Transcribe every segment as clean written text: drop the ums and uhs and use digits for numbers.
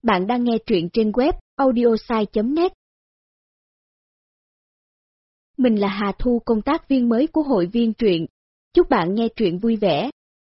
Bạn đang nghe truyện trên web audiosai.net. Mình là Hà Thu, công tác viên mới của hội viên truyện. Chúc bạn nghe truyện vui vẻ.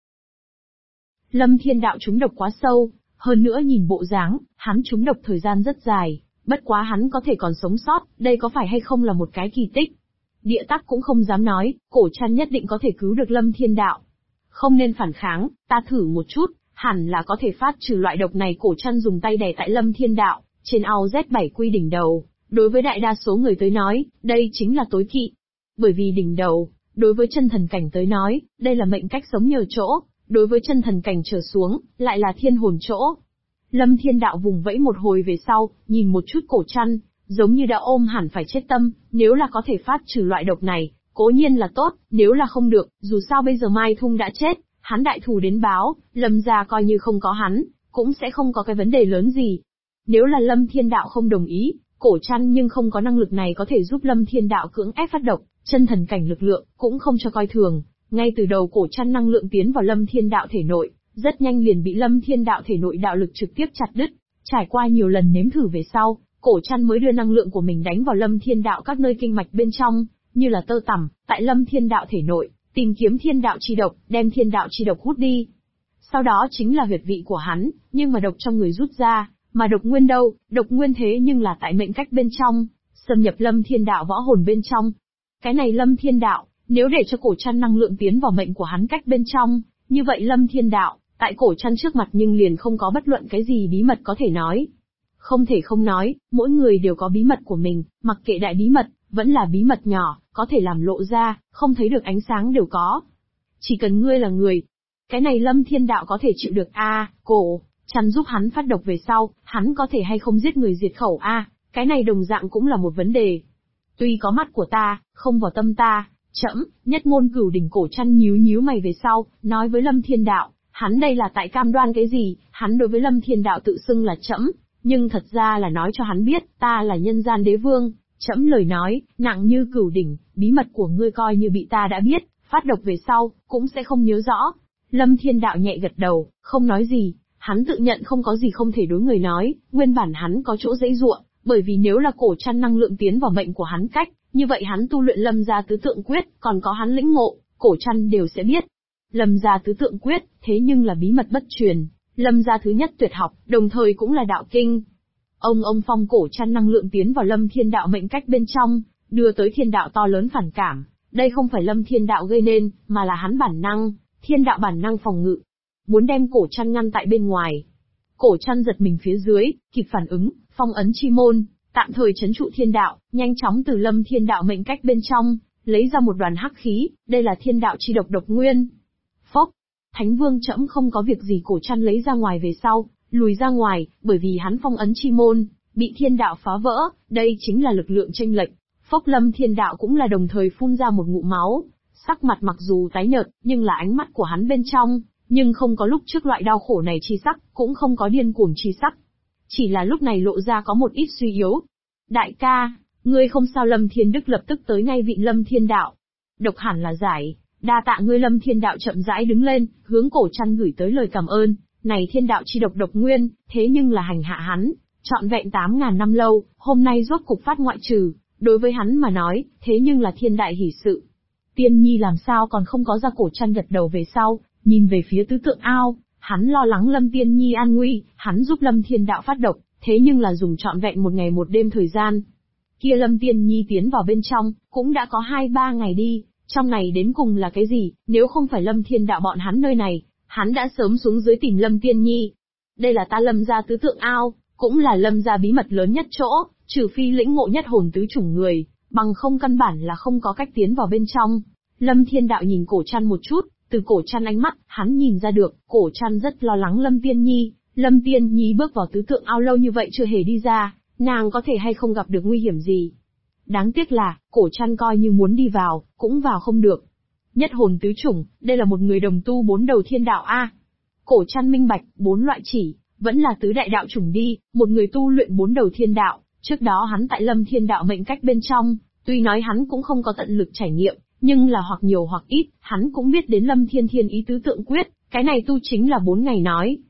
Lâm Thiên Đạo trúng độc quá sâu, hơn nữa nhìn bộ dáng, hắn trúng độc thời gian rất dài, bất quá hắn có thể còn sống sót, đây có phải hay không là một cái kỳ tích. Địa Tắc cũng không dám nói, Cổ Trăn nhất định có thể cứu được Lâm Thiên Đạo. Không nên phản kháng, ta thử một chút, hẳn là có thể phát trừ loại độc này. Cổ Trăn dùng tay đè tại Lâm Thiên Đạo, trên ao Z7 quy đỉnh đầu. Đối với đại đa số người tới nói, đây chính là tối kỵ. Bởi vì đỉnh đầu, đối với chân thần cảnh tới nói, đây là mệnh cách sống nhờ chỗ, đối với chân thần cảnh trở xuống, lại là thiên hồn chỗ. Lâm Thiên Đạo vùng vẫy một hồi về sau, nhìn một chút Cổ Trăn, giống như đã ôm hẳn phải chết tâm, nếu là có thể phát trừ loại độc này, cố nhiên là tốt, nếu là không được, dù sao bây giờ Mai Thung đã chết, hắn đại thù đến báo, Lâm gia coi như không có hắn, cũng sẽ không có cái vấn đề lớn gì. Nếu là Lâm Thiên Đạo không đồng ý, Cổ Trăn nhưng không có năng lực này có thể giúp Lâm Thiên Đạo cưỡng ép phát độc, chân thần cảnh lực lượng, cũng không cho coi thường. Ngay từ đầu Cổ Trăn năng lượng tiến vào Lâm Thiên Đạo thể nội, rất nhanh liền bị Lâm Thiên Đạo thể nội đạo lực trực tiếp chặt đứt. Trải qua nhiều lần nếm thử về sau, Cổ Trăn mới đưa năng lượng của mình đánh vào Lâm Thiên Đạo các nơi kinh mạch bên trong, như là tơ tằm, tại Lâm Thiên Đạo thể nội, tìm kiếm thiên đạo chi độc, đem thiên đạo chi độc hút đi. Sau đó chính là huyệt vị của hắn, nhưng mà độc trong người rút ra, mà độc nguyên đâu, độc nguyên thế nhưng là tại mệnh cách bên trong, xâm nhập Lâm Thiên Đạo võ hồn bên trong. Cái này Lâm Thiên Đạo, nếu để cho Cổ Trăn năng lượng tiến vào mệnh của hắn cách bên trong, như vậy Lâm Thiên Đạo, tại Cổ Trăn trước mặt nhưng liền không có bất luận cái gì bí mật có thể nói. Không thể không nói, mỗi người đều có bí mật của mình, mặc kệ đại bí mật, vẫn là bí mật nhỏ, có thể làm lộ ra, không thấy được ánh sáng đều có. Chỉ cần ngươi là người. Cái này Lâm Thiên Đạo có thể chịu được Cổ Trăn giúp hắn phát độc về sau, hắn có thể hay không giết người diệt khẩu cái này đồng dạng cũng là một vấn đề. Tuy có mắt của ta, không vào tâm ta, trẫm, nhất ngôn cửu đỉnh. Cổ Trăn nhíu mày về sau, nói với Lâm Thiên Đạo, hắn đây là tại cam đoan cái gì? Hắn đối với Lâm Thiên Đạo tự xưng là trẫm, nhưng thật ra là nói cho hắn biết, ta là nhân gian đế vương. Trẫm lời nói, nặng như cửu đỉnh, bí mật của ngươi coi như bị ta đã biết, phát độc về sau, cũng sẽ không nhớ rõ. Lâm Thiên Đạo nhẹ gật đầu, không nói gì, hắn tự nhận không có gì không thể đối người nói, nguyên bản hắn có chỗ dễ dụa, bởi vì nếu là Cổ Trăn năng lượng tiến vào mệnh của hắn cách, như vậy hắn tu luyện Lâm gia tứ tượng quyết, còn có hắn lĩnh ngộ, Cổ Trăn đều sẽ biết. Lâm gia tứ tượng quyết, thế nhưng là bí mật bất truyền, Lâm gia thứ nhất tuyệt học, đồng thời cũng là đạo kinh. Ông phong Cổ Trăn năng lượng tiến vào Lâm Thiên Đạo mệnh cách bên trong, đưa tới thiên đạo to lớn phản cảm. Đây không phải Lâm Thiên Đạo gây nên, mà là hắn bản năng, thiên đạo bản năng phòng ngự. Muốn đem Cổ Trăn ngăn tại bên ngoài. Cổ Trăn giật mình phía dưới, kịp phản ứng, phong ấn chi môn, tạm thời trấn trụ thiên đạo, nhanh chóng từ Lâm Thiên Đạo mệnh cách bên trong, lấy ra một đoàn hắc khí, đây là thiên đạo chi độc độc nguyên. Phốc, Thánh Vương trẫm không có việc gì. Cổ Trăn lấy ra ngoài về sau, lùi ra ngoài, bởi vì hắn phong ấn chi môn, bị thiên đạo phá vỡ, đây chính là lực lượng chênh lệch. Phốc, Lâm Thiên Đạo cũng là đồng thời phun ra một ngụm máu, sắc mặt mặc dù tái nhợt, nhưng là ánh mắt của hắn bên trong, nhưng không có lúc trước loại đau khổ này chi sắc, cũng không có điên cuồng chi sắc. Chỉ là lúc này lộ ra có một ít suy yếu. Đại ca, ngươi không sao? Lâm Thiên Đức lập tức tới ngay vịn Lâm Thiên Đạo. Độc hẳn là giải, đa tạ ngươi. Lâm Thiên Đạo chậm rãi đứng lên, hướng Cổ Trăn gửi tới lời cảm ơn. Này thiên đạo chi độc độc nguyên, thế nhưng là hành hạ hắn, trọn vẹn 8.000 năm lâu, hôm nay rốt cục phát ngoại trừ, đối với hắn mà nói, thế nhưng là thiên đại hỷ sự. Tiên nhi làm sao còn không có ra? Cổ Trăn gật đầu về sau, nhìn về phía tứ tượng ao, hắn lo lắng Lâm Tiên nhi an nguy, hắn giúp Lâm Thiên Đạo phát độc, thế nhưng là dùng trọn vẹn 1 ngày 1 đêm thời gian. Kia Lâm Tiên nhi tiến vào bên trong, cũng đã có 2-3 ngày đi, trong này đến cùng là cái gì? Nếu không phải Lâm Thiên Đạo bọn hắn nơi này, hắn đã sớm xuống dưới tìm Lâm Tiên nhi. Đây là ta Lâm gia tứ tượng ao, cũng là Lâm gia bí mật lớn nhất chỗ, trừ phi lĩnh ngộ nhất hồn tứ chủng người, bằng không căn bản là không có cách tiến vào bên trong. Lâm Thiên Đạo nhìn Cổ Trăn một chút, từ Cổ Trăn ánh mắt, hắn nhìn ra được, Cổ Trăn rất lo lắng Lâm Tiên nhi. Lâm Tiên nhi bước vào tứ tượng ao lâu như vậy chưa hề đi ra, nàng có thể hay không gặp được nguy hiểm gì? Đáng tiếc là, Cổ Trăn coi như muốn đi vào, cũng vào không được. Nhất hồn tứ chủng, đây là một người đồng tu 4 đầu thiên đạo Cổ Trăn minh bạch, 4 loại chỉ, vẫn là tứ đại đạo chủng đi, một người tu luyện 4 đầu thiên đạo, trước đó hắn tại Lâm Thiên Đạo mệnh cách bên trong, tuy nói hắn cũng không có tận lực trải nghiệm, nhưng là hoặc nhiều hoặc ít, hắn cũng biết đến Lâm Thiên Thiên ý tứ tượng quyết, cái này tu chính là 4 ngày nói.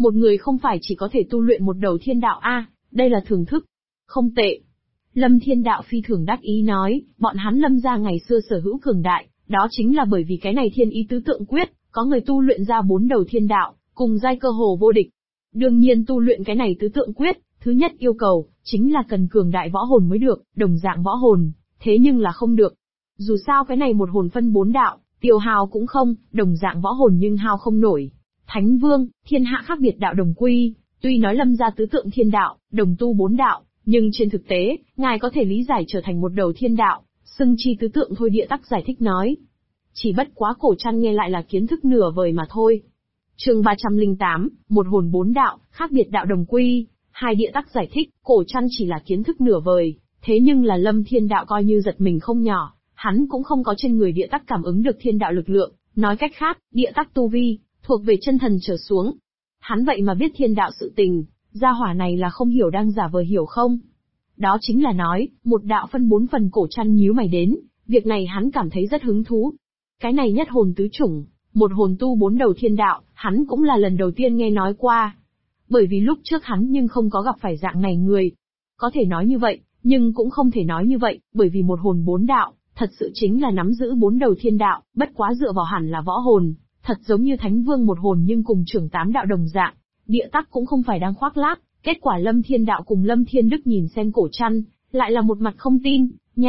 Một người không phải chỉ có thể tu luyện một đầu thiên đạo a, đây là thưởng thức. Không tệ. Lâm Thiên Đạo phi thường đắc ý nói, bọn hắn Lâm gia ngày xưa sở hữu cường đại, đó chính là bởi vì cái này thiên ý tứ tượng quyết, có người tu luyện ra 4 đầu thiên đạo, cùng giai cơ hồ vô địch. Đương nhiên tu luyện cái này tứ tượng quyết, thứ nhất yêu cầu, chính là cần cường đại võ hồn mới được, đồng dạng võ hồn, thế nhưng là không được. Dù sao cái này một hồn phân 4 đạo, tiêu hao cũng không, đồng dạng võ hồn nhưng hao không nổi. Thánh Vương, thiên hạ khác biệt đạo đồng quy, tuy nói Lâm gia tứ tượng thiên đạo, đồng tu 4 đạo, nhưng trên thực tế, ngài có thể lý giải trở thành một đầu thiên đạo, xưng chi tứ tượng thôi. Địa Tắc giải thích nói. Chỉ bất quá Cổ Trăn nghe lại là kiến thức nửa vời mà thôi. Chương 308, một hồn 4 đạo, khác biệt đạo đồng quy. Hai Địa Tắc giải thích, Cổ Trăn chỉ là kiến thức nửa vời, thế nhưng là Lâm Thiên Đạo coi như giật mình không nhỏ, hắn cũng không có trên người Địa Tắc cảm ứng được thiên đạo lực lượng, nói cách khác, Địa Tắc tu vi thuộc về chân thần trở xuống. Hắn vậy mà biết thiên đạo sự tình, gia hỏa này là không hiểu đang giả vờ hiểu không? Đó chính là nói, một đạo phân 4 phần. Cổ Trăn nhíu mày đến, việc này hắn cảm thấy rất hứng thú. Cái này nhất hồn tứ chủng, một hồn tu 4 đầu thiên đạo, hắn cũng là lần đầu tiên nghe nói qua. Bởi vì lúc trước hắn nhưng không có gặp phải dạng này người. Có thể nói như vậy, nhưng cũng không thể nói như vậy, bởi vì một hồn 4 đạo, thật sự chính là nắm giữ 4 đầu thiên đạo, bất quá dựa vào hẳn là võ hồn, thật giống như Thánh Vương một hồn nhưng cùng trưởng 8 đạo đồng dạng. Địa Tắc cũng không phải đang khoác lác, kết quả Lâm Thiên Đạo cùng Lâm Thiên Đức nhìn xem Cổ Trăn, lại là một mặt không tin,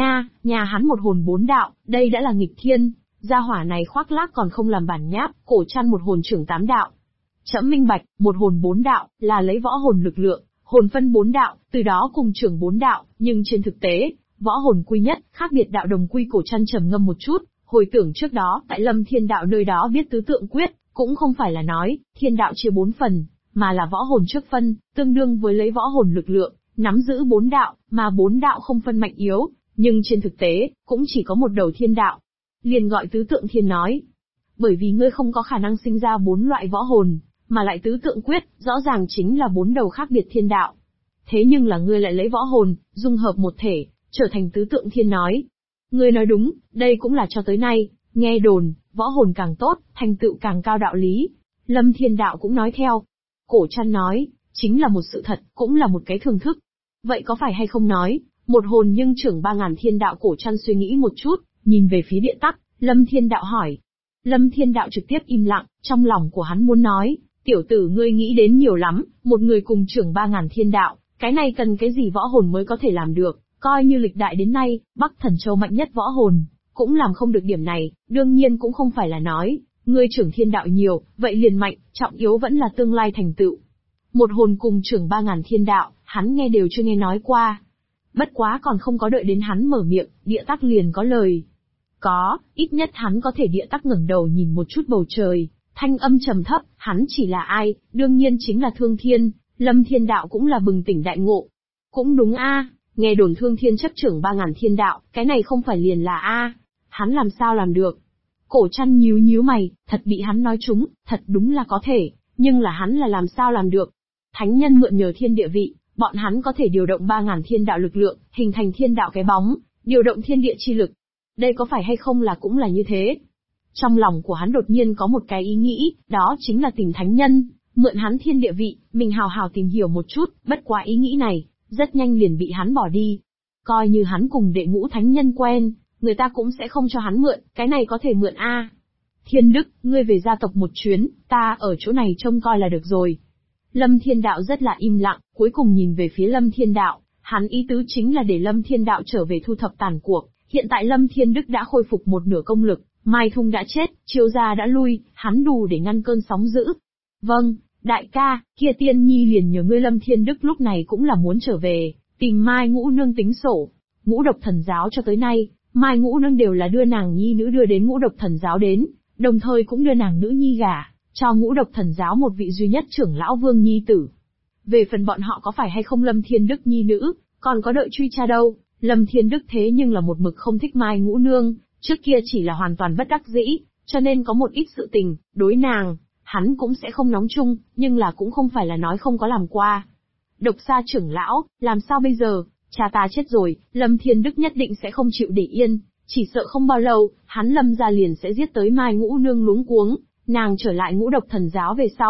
nhà hắn một hồn 4 đạo, đây đã là nghịch thiên, gia hỏa này khoác lác còn không làm bản nháp. Cổ Trăn một hồn trưởng 8 đạo. Trẫm minh bạch, một hồn 4 đạo, là lấy võ hồn lực lượng, hồn phân 4 đạo, từ đó cùng trưởng 4 đạo, nhưng trên thực tế, võ hồn quy nhất, khác biệt đạo đồng quy. Cổ Trăn trầm ngâm một chút, hồi tưởng trước đó, tại Lâm Thiên Đạo nơi đó biết tứ tượng quyết, cũng không phải là nói, thiên đạo chia 4 phần, mà là võ hồn trước phân, tương đương với lấy võ hồn lực lượng, nắm giữ 4 đạo, mà 4 đạo không phân mạnh yếu, nhưng trên thực tế, cũng chỉ có một đầu thiên đạo. Liền gọi tứ tượng thiên nói. Bởi vì ngươi không có khả năng sinh ra 4 loại võ hồn, mà lại tứ tượng quyết, rõ ràng chính là 4 đầu khác biệt thiên đạo. Thế nhưng là ngươi lại lấy võ hồn, dung hợp một thể, trở thành tứ tượng thiên nói. Ngươi nói đúng, đây cũng là cho tới nay, nghe đồn, võ hồn càng tốt, thành tựu càng cao đạo lý. Lâm Thiên Đạo cũng nói theo. Cổ Trăn nói, chính là một sự thật, cũng là một cái thường thức. Vậy có phải hay không nói, một hồn nhưng trưởng 3000 thiên đạo? Cổ Trăn suy nghĩ một chút, nhìn về phía Địa Tắc, Lâm Thiên Đạo hỏi. Lâm Thiên Đạo trực tiếp im lặng, trong lòng của hắn muốn nói, tiểu tử ngươi nghĩ đến nhiều lắm, một người cùng trưởng 3000 thiên đạo, cái này cần cái gì võ hồn mới có thể làm được, coi như lịch đại đến nay, Bắc Thần Châu mạnh nhất võ hồn, cũng làm không được điểm này, đương nhiên cũng không phải là nói, ngươi trưởng thiên đạo nhiều, vậy liền mạnh, trọng yếu vẫn là tương lai thành tựu. Một hồn cùng trưởng 3000 thiên đạo, hắn nghe đều chưa nghe nói qua. Bất quá còn không có đợi đến hắn mở miệng, Địa Tắc liền có lời. Có, ít nhất hắn có thể. Địa Tắc ngẩng đầu nhìn một chút bầu trời, thanh âm trầm thấp, hắn chỉ là ai, đương nhiên chính là Thương Thiên. Lâm Thiên Đạo cũng là bừng tỉnh đại ngộ. Cũng đúng a, nghe đồn Thương Thiên chấp trưởng 3000 thiên đạo, cái này không phải liền là a, hắn làm sao làm được? Cổ Trăn nhíu mày, thật bị hắn nói trúng, thật đúng là có thể, nhưng là hắn là làm sao làm được? Thánh nhân mượn nhờ thiên địa vị, bọn hắn có thể điều động 3000 thiên đạo lực lượng, hình thành thiên đạo cái bóng, điều động thiên địa chi lực. Đây có phải hay không là cũng là như thế? Trong lòng của hắn đột nhiên có một cái ý nghĩ, đó chính là tìm thánh nhân, mượn hắn thiên địa vị, mình hào hào tìm hiểu một chút. Bất quá ý nghĩ này, rất nhanh liền bị hắn bỏ đi. Coi như hắn cùng đệ ngũ thánh nhân quen, người ta cũng sẽ không cho hắn mượn, cái này có thể mượn a. Thiên Đức, ngươi về gia tộc một chuyến, ta ở chỗ này trông coi là được rồi. Lâm Thiên Đạo rất là im lặng, cuối cùng nhìn về phía Lâm Thiên Đạo, hắn ý tứ chính là để Lâm Thiên Đạo trở về thu thập tàn cuộc. Hiện tại Lâm Thiên Đức đã khôi phục một nửa công lực, Mai Thung đã chết, Chiêu Gia đã lui, hắn đủ để ngăn cơn sóng dữ. Vâng, đại ca, kia Tiên Nhi liền nhờ ngươi. Lâm Thiên Đức lúc này cũng là muốn trở về, tìm Mai Ngũ Nương tính sổ. Ngũ Độc Thần Giáo cho tới nay, Mai Ngũ Nương đều là đưa nàng nhi nữ đưa đến Ngũ Độc Thần Giáo đến, đồng thời cũng đưa nàng nữ nhi gả cho Ngũ Độc Thần Giáo một vị duy nhất trưởng lão Vương nhi tử. Về phần bọn họ có phải hay không Lâm Thiên Đức nhi nữ, còn có đợi truy tra đâu. Lâm Thiên Đức thế nhưng là một mực không thích Mai Ngũ Nương, trước kia chỉ là hoàn toàn bất đắc dĩ, cho nên có một ít sự tình, đối nàng, hắn cũng sẽ không nóng chung, nhưng là cũng không phải là nói không có làm qua. Độc Sa trưởng lão, làm sao bây giờ, cha ta chết rồi, Lâm Thiên Đức nhất định sẽ không chịu để yên, chỉ sợ không bao lâu, hắn Lâm gia liền sẽ giết tới Mai Ngũ Nương luống cuống, nàng trở lại Ngũ Độc Thần Giáo về sau,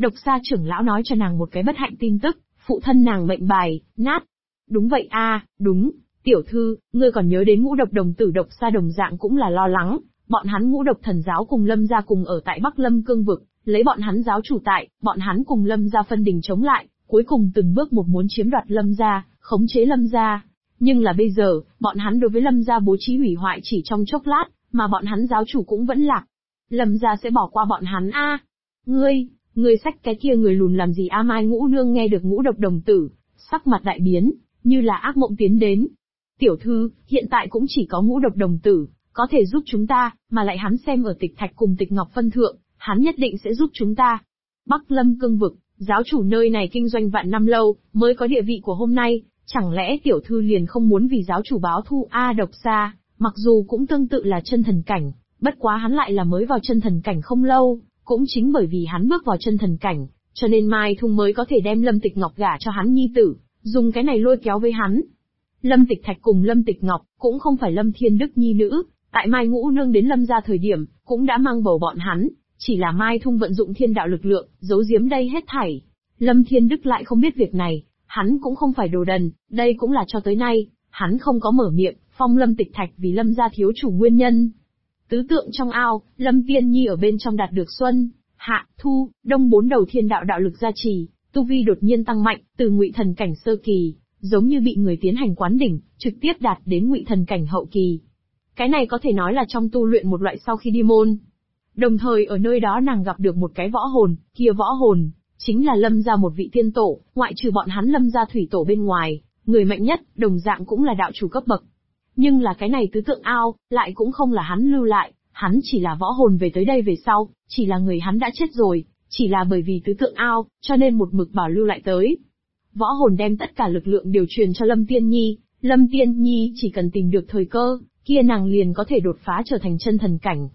Độc Sa trưởng lão nói cho nàng một cái bất hạnh tin tức, phụ thân nàng mệnh bài, nát. Đúng vậy a, đúng, tiểu thư, ngươi còn nhớ đến Ngũ Độc đồng tử Độc Sa đồng dạng cũng là lo lắng, bọn hắn Ngũ Độc thần giáo cùng Lâm gia cùng ở tại Bắc Lâm cương vực, lấy bọn hắn giáo chủ tại, bọn hắn cùng Lâm gia phân đình chống lại, cuối cùng từng bước một muốn chiếm đoạt Lâm gia, khống chế Lâm gia. Nhưng là bây giờ, bọn hắn đối với Lâm gia bố trí hủy hoại chỉ trong chốc lát, mà bọn hắn giáo chủ cũng vẫn lạc. Lâm gia sẽ bỏ qua bọn hắn a? Ngươi xách cái kia người lùn làm gì a? Mai Ngũ Nương nghe được Ngũ Độc đồng tử, sắc mặt đại biến, như là ác mộng tiến đến. Tiểu thư, hiện tại cũng chỉ có Ngũ Độc đồng tử có thể giúp chúng ta, mà lại hắn xem ở Tịch Thạch cùng Tịch Ngọc phân thượng, hắn nhất định sẽ giúp chúng ta. Bắc Lâm cương vực, giáo chủ nơi này kinh doanh vạn năm lâu, mới có địa vị của hôm nay, chẳng lẽ tiểu thư liền không muốn vì giáo chủ báo thù a? Độc Sa, mặc dù cũng tương tự là chân thần cảnh, bất quá hắn lại là mới vào chân thần cảnh không lâu, cũng chính bởi vì hắn bước vào chân thần cảnh, cho nên Mai Thung mới có thể đem Lâm Tịch Ngọc gả cho hắn nhi tử, dùng cái này lôi kéo với hắn. Lâm Tịch Thạch cùng Lâm Tịch Ngọc cũng không phải Lâm Thiên Đức nhi nữ, tại Mai Ngũ Nương đến Lâm gia thời điểm, cũng đã mang bầu bọn hắn, chỉ là Mai Thung vận dụng thiên đạo lực lượng, giấu giếm đây hết thảy. Lâm Thiên Đức lại không biết việc này, hắn cũng không phải đồ đần, đây cũng là cho tới nay, hắn không có mở miệng, phong Lâm Tịch Thạch vì Lâm gia thiếu chủ nguyên nhân. Tứ tượng trong ao, Lâm Tiên Nhi ở bên trong đạt được xuân, hạ, thu, đông 4 đầu thiên đạo đạo lực gia trì, tu vi đột nhiên tăng mạnh, từ ngụy thần cảnh sơ kỳ, giống như bị người tiến hành quán đỉnh, trực tiếp đạt đến ngụy thần cảnh hậu kỳ. Cái này có thể nói là trong tu luyện một loại sau khi đi môn. Đồng thời ở nơi đó nàng gặp được một cái võ hồn, kia võ hồn chính là Lâm gia một vị tiên tổ, ngoại trừ bọn hắn Lâm gia thủy tổ bên ngoài, người mạnh nhất, đồng dạng cũng là đạo chủ cấp bậc. Nhưng là cái này tứ tượng ao, lại cũng không là hắn lưu lại, hắn chỉ là võ hồn về tới đây về sau, chỉ là người hắn đã chết rồi, chỉ là bởi vì tứ tượng ao, cho nên một mực bảo lưu lại tới. Võ hồn đem tất cả lực lượng điều truyền cho Lâm Tiên Nhi, Lâm Tiên Nhi chỉ cần tìm được thời cơ, kia nàng liền có thể đột phá trở thành chân thần cảnh.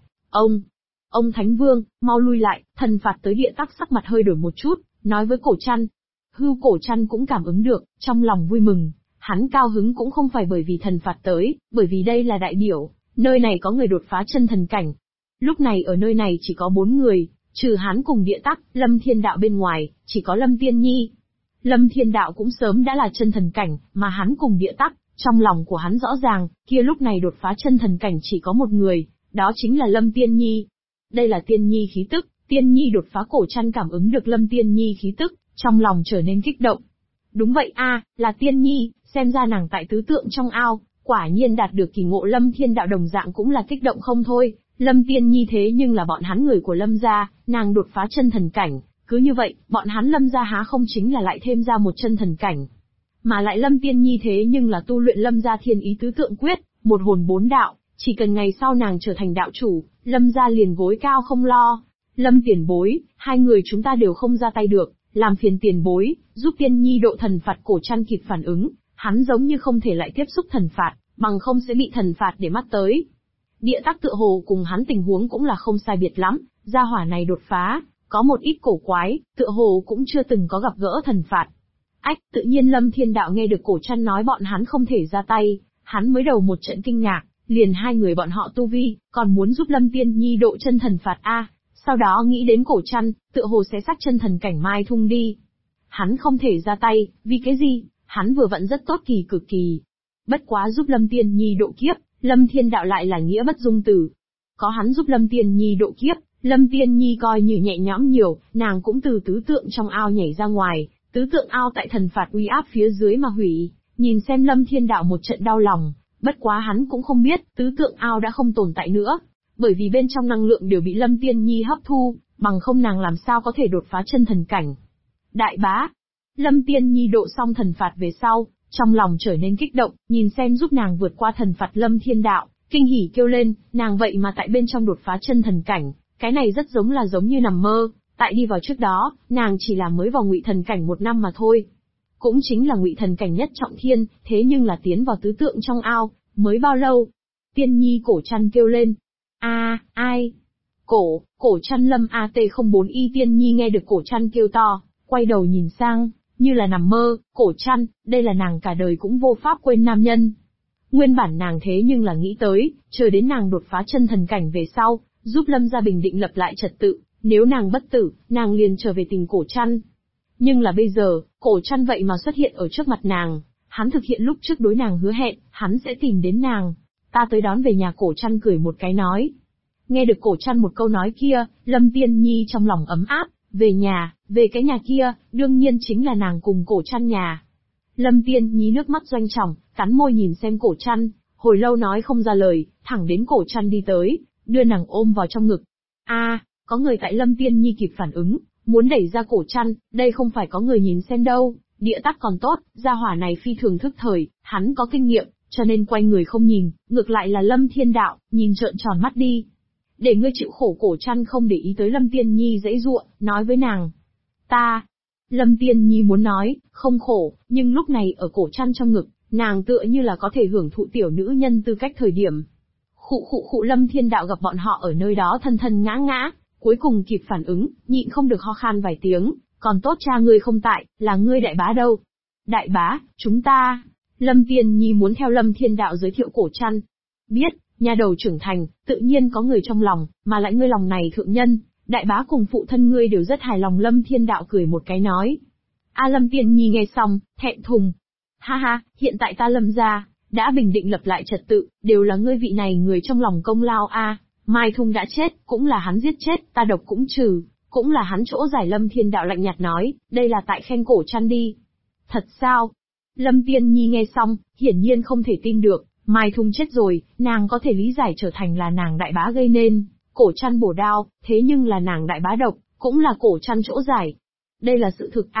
Ông Thánh Vương, mau lui lại, thần phạt tới. Địa Tắc sắc mặt hơi đổi một chút, nói với Cổ Trăn. Hưu Cổ Trăn cũng cảm ứng được, trong lòng vui mừng, hắn cao hứng cũng không phải bởi vì thần phạt tới, bởi vì đây là đại biểu, nơi này có người đột phá chân thần cảnh. Lúc này ở nơi này chỉ có 4 người, trừ hắn cùng Địa Tắc, Lâm Thiên Đạo bên ngoài, chỉ có Lâm Tiên Nhi. Lâm Thiên Đạo cũng sớm đã là chân thần cảnh, mà hắn cùng Địa Tắc, trong lòng của hắn rõ ràng, kia lúc này đột phá chân thần cảnh chỉ có một người, đó chính là Lâm Tiên Nhi. Đây là Tiên Nhi khí tức, Tiên Nhi đột phá. Cổ Trăn cảm ứng được Lâm Tiên Nhi khí tức, trong lòng trở nên kích động. Đúng vậy a, là Tiên Nhi, xem ra nàng tại tứ tượng trong ao, quả nhiên đạt được kỳ ngộ. Lâm Thiên Đạo đồng dạng cũng là kích động không thôi, Lâm Tiên Nhi thế nhưng là bọn hắn người của Lâm gia, nàng đột phá chân thần cảnh, cứ như vậy, bọn hắn Lâm gia há không chính là lại thêm ra một chân thần cảnh. Mà lại Lâm Tiên Nhi thế nhưng là tu luyện Lâm gia thiên ý tứ tượng quyết, một hồn 4 đạo, chỉ cần ngày sau nàng trở thành đạo chủ, Lâm gia liền gối cao không lo. Lâm tiền bối, hai người chúng ta đều không ra tay được, làm phiền tiền bối, giúp Tiên Nhi độ thần phạt. Cổ Trăn kịp phản ứng, hắn giống như không thể lại tiếp xúc thần phạt, bằng không sẽ bị thần phạt để mắt tới. Địa Tắc tựa hồ cùng hắn tình huống cũng là không sai biệt lắm, gia hỏa này đột phá, có một ít cổ quái, tựa hồ cũng chưa từng có gặp gỡ thần phạt. Tự nhiên Lâm Thiên Đạo nghe được Cổ Trăn nói bọn hắn không thể ra tay, hắn mới đầu một trận kinh ngạc, liền hai người bọn họ tu vi, còn muốn giúp Lâm Tiên Nhi độ chân thần phạt a. Sau đó nghĩ đến Cổ Trăn, tựa hồ sẽ xác chân thần cảnh Mai Thung đi. Hắn không thể ra tay, vì cái gì? Hắn vừa vặn rất tốt kỳ cực kỳ. Bất quá giúp Lâm Tiên Nhi độ kiếp, Lâm Thiên Đạo lại là nghĩa bất dung tử. Có hắn giúp Lâm Tiên Nhi độ kiếp, Lâm Tiên Nhi coi như nhẹ nhõm nhiều, nàng cũng từ tứ tượng trong ao nhảy ra ngoài, tứ tượng ao tại thần phạt uy áp phía dưới mà hủy. Nhìn xem Lâm Thiên Đạo một trận đau lòng, bất quá hắn cũng không biết, tứ tượng ao đã không tồn tại nữa, bởi vì bên trong năng lượng đều bị Lâm Tiên Nhi hấp thu, bằng không nàng làm sao có thể đột phá chân thần cảnh. Đại bá, Lâm Tiên Nhi độ xong thần phạt về sau, trong lòng trở nên kích động, nhìn xem giúp nàng vượt qua thần phạt Lâm Thiên Đạo, kinh hỉ kêu lên, nàng vậy mà tại bên trong đột phá chân thần cảnh, cái này rất giống như nằm mơ, tại đi vào trước đó, nàng chỉ là mới vào ngụy thần cảnh 1 năm mà thôi. Cũng chính là ngụy thần cảnh nhất trọng thiên, thế nhưng là tiến vào tứ tượng trong ao, mới bao lâu? Tiên Nhi. Cổ Trăn kêu lên. Ai? Cổ Trăn Lâm AT04Y. Tiên Nhi nghe được Cổ Trăn kêu to, quay đầu nhìn sang, như là nằm mơ. Cổ Trăn, đây là nàng cả đời cũng vô pháp quên nam nhân. Nguyên bản nàng thế nhưng là nghĩ tới, chờ đến nàng đột phá chân thần cảnh về sau, giúp Lâm gia bình định lập lại trật tự, Nếu nàng bất tử, nàng liền trở về tìm Cổ Trăn. Nhưng là bây giờ, Cổ Trăn vậy mà xuất hiện ở trước mặt nàng, hắn thực hiện lúc trước đối nàng hứa hẹn, hắn sẽ tìm đến nàng. Ta tới đón về nhà. Cổ Trăn cười một cái nói. Nghe được Cổ Trăn một câu nói kia, Lâm Tiên Nhi trong lòng ấm áp, về nhà, về cái nhà kia, đương nhiên chính là nàng cùng Cổ Trăn nhà. Lâm Tiên Nhi nước mắt doanh trọng, cắn môi nhìn xem Cổ Trăn, hồi lâu nói không ra lời, thẳng đến Cổ Trăn đi tới, đưa nàng ôm vào trong ngực. Có người tại. Lâm Tiên Nhi kịp phản ứng, muốn đẩy ra Cổ Trăn, đây không phải có người nhìn xem đâu, địa tắc còn tốt, gia hỏa này phi thường thức thời, hắn có kinh nghiệm, cho nên quay người không nhìn, ngược lại là Lâm Thiên Đạo, nhìn trợn tròn mắt đi. Để ngươi chịu khổ. Cổ Trăn không để ý tới Lâm Tiên Nhi giãy giụa, nói với nàng. Lâm Tiên Nhi muốn nói, không khổ, nhưng lúc này ở Cổ Trăn trong ngực, nàng tựa như là có thể hưởng thụ tiểu nữ nhân tư cách thời điểm. Khụ. Lâm Thiên Đạo gặp bọn họ ở nơi đó thân thân ngã ngã, cuối cùng kịp phản ứng, nhịn không được ho khan vài tiếng, còn tốt cha ngươi không tại, là ngươi đại bá đâu. Đại bá, chúng ta. Lâm Tiên Nhi muốn theo Lâm Thiên Đạo giới thiệu Cổ Trăn. Biết, nhà đầu trưởng thành, tự nhiên có người trong lòng, mà lại ngươi lòng này thượng nhân, đại bá cùng phụ thân ngươi đều rất hài lòng. Lâm Thiên Đạo cười một cái nói. Lâm Tiên Nhi nghe xong, thẹn thùng. Ha, hiện tại ta Lâm gia đã bình định lập lại trật tự, đều là ngươi vị này người trong lòng công lao Mai Thung đã chết, cũng là hắn giết chết, ta độc cũng trừ, cũng là hắn chỗ giải. Lâm Thiên Đạo lạnh nhạt nói, đây là tại khen Cổ Trăn đi. Thật sao? Lâm Tiên Nhi nghe xong, hiển nhiên không thể tin được, Mai Thung chết rồi, nàng có thể lý giải trở thành là nàng đại bá gây nên, Cổ Trăn bổ đao, thế nhưng là nàng đại bá độc, cũng là Cổ Trăn chỗ giải. Đây là sự thực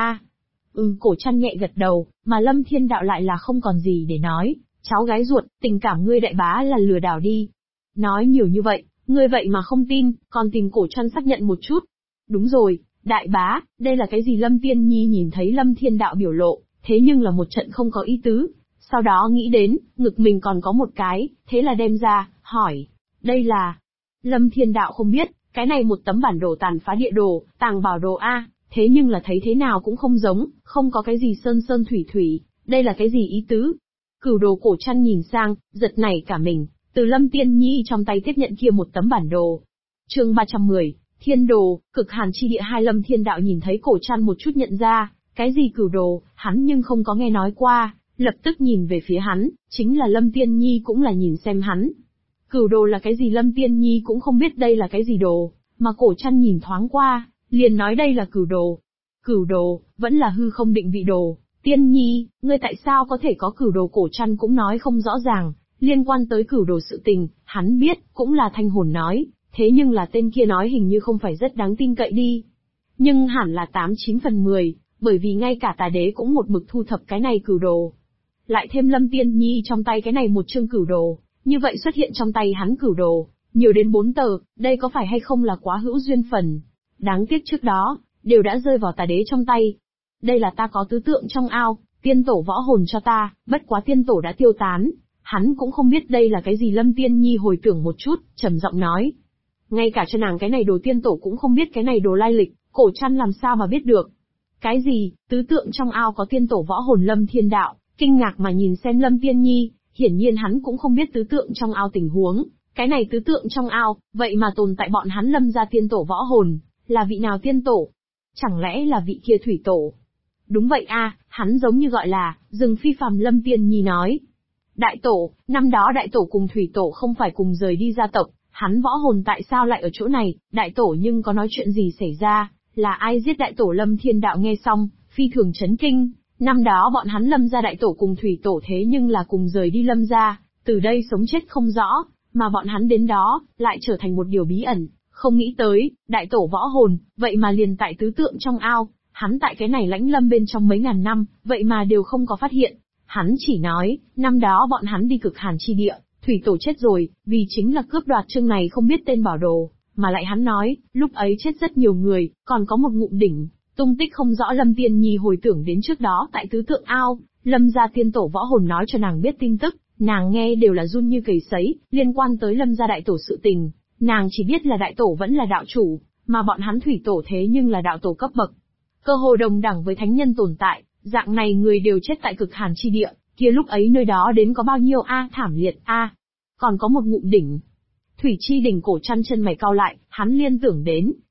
Cổ Trăn nhẹ gật đầu, mà Lâm Thiên Đạo lại là không còn gì để nói, cháu gái ruột, tình cảm ngươi đại bá là lừa đảo đi. Nói nhiều như vậy, ngươi vậy mà không tin, còn tìm Cổ Trăn xác nhận một chút. Đúng rồi, đại bá, đây là cái gì? Lâm Tiên Nhi nhìn thấy Lâm Thiên Đạo biểu lộ, thế nhưng là một trận không có ý tứ, sau đó nghĩ đến, ngực mình còn có một cái, thế là đem ra, hỏi, đây là. Lâm Thiên Đạo không biết, cái này một tấm bản đồ tàn phá địa đồ, tàng bảo đồ thế nhưng là thấy thế nào cũng không giống, không có cái gì sơn thủy, đây là cái gì ý tứ? Cửu đồ. Cổ Trăn nhìn sang, giật nảy cả mình, từ Lâm Tiên Nhi trong tay tiếp nhận kia một tấm bản đồ. Chương 310, Thiên đồ, cực hàn chi địa 2. Lâm Thiên Đạo nhìn thấy Cổ Trăn một chút nhận ra, cái gì cửu đồ, hắn nhưng không có nghe nói qua, lập tức nhìn về phía hắn, chính là Lâm Tiên Nhi cũng là nhìn xem hắn. Cửu đồ là cái gì? Lâm Tiên Nhi cũng không biết đây là cái gì đồ, mà Cổ Trăn nhìn thoáng qua, liền nói đây là cửu đồ. Cửu đồ, vẫn là hư không định vị đồ. Tiên Nhi, ngươi tại sao có thể có cửu đồ? Cổ Trăn cũng nói không rõ ràng, liên quan tới cửu đồ sự tình, hắn biết, cũng là thanh hồn nói, thế nhưng là tên kia nói hình như không phải rất đáng tin cậy đi. Nhưng hẳn là 89 phần 10, bởi vì ngay cả tà đế cũng một mực thu thập cái này cửu đồ. Lại thêm Lâm Tiên Nhi trong tay cái này một chương cửu đồ, như vậy xuất hiện trong tay hắn cửu đồ, nhiều đến 4 tờ, đây có phải hay không là quá hữu duyên phần. Đáng tiếc trước đó, đều đã rơi vào tà đế trong tay. Đây là ta có tứ tượng trong ao, tiên tổ võ hồn cho ta, bất quá tiên tổ đã tiêu tán, hắn cũng không biết đây là cái gì. Lâm Tiên Nhi hồi tưởng một chút, trầm giọng nói. Ngay cả cho nàng cái này đồ tiên tổ cũng không biết cái này đồ lai lịch, Cổ Trăn làm sao mà biết được. Cái gì, tứ tượng trong ao có tiên tổ võ hồn? Lâm Thiên Đạo kinh ngạc mà nhìn xem Lâm Tiên Nhi, hiển nhiên hắn cũng không biết tứ tượng trong ao tình huống, cái này tứ tượng trong ao, vậy mà tồn tại bọn hắn Lâm gia tiên tổ võ hồn, là vị nào tiên tổ? Chẳng lẽ là vị kia thủy tổ? Đúng vậy hắn giống như gọi là, rừng phi phàm. Lâm Tiên Nhi nói. Đại tổ, năm đó đại tổ cùng thủy tổ không phải cùng rời đi gia tộc, hắn võ hồn tại sao lại ở chỗ này? Đại tổ nhưng có nói chuyện gì xảy ra, là ai giết đại tổ? Lâm Thiên Đạo nghe xong, phi thường chấn kinh, năm đó bọn hắn Lâm gia đại tổ cùng thủy tổ thế nhưng là cùng rời đi Lâm gia, từ đây sống chết không rõ, mà bọn hắn đến đó, lại trở thành một điều bí ẩn, không nghĩ tới, đại tổ võ hồn, vậy mà liền tại tứ tượng trong ao, hắn tại cái này lãnh lâm bên trong mấy ngàn năm, vậy mà đều không có phát hiện. Hắn chỉ nói, năm đó bọn hắn đi cực hàn chi địa, thủy tổ chết rồi, vì chính là cướp đoạt chương này không biết tên bảo đồ, mà lại hắn nói, lúc ấy chết rất nhiều người, còn có một ngụm đỉnh, tung tích không rõ. Lâm Tiên Nhi hồi tưởng đến trước đó tại tứ tượng ao, Lâm gia tiên tổ võ hồn nói cho nàng biết tin tức, nàng nghe đều là run như cầy sấy, liên quan tới Lâm gia đại tổ sự tình, nàng chỉ biết là đại tổ vẫn là đạo chủ, mà bọn hắn thủy tổ thế nhưng là đạo tổ cấp bậc, cơ hồ đồng đẳng với thánh nhân tồn tại, dạng này người đều chết tại cực hàn chi địa, kia lúc ấy nơi đó đến có bao nhiêu thảm liệt còn có một ngụm đỉnh. Thủy chi đỉnh. Cổ Trăn chân mày cau lại, hắn liên tưởng đến,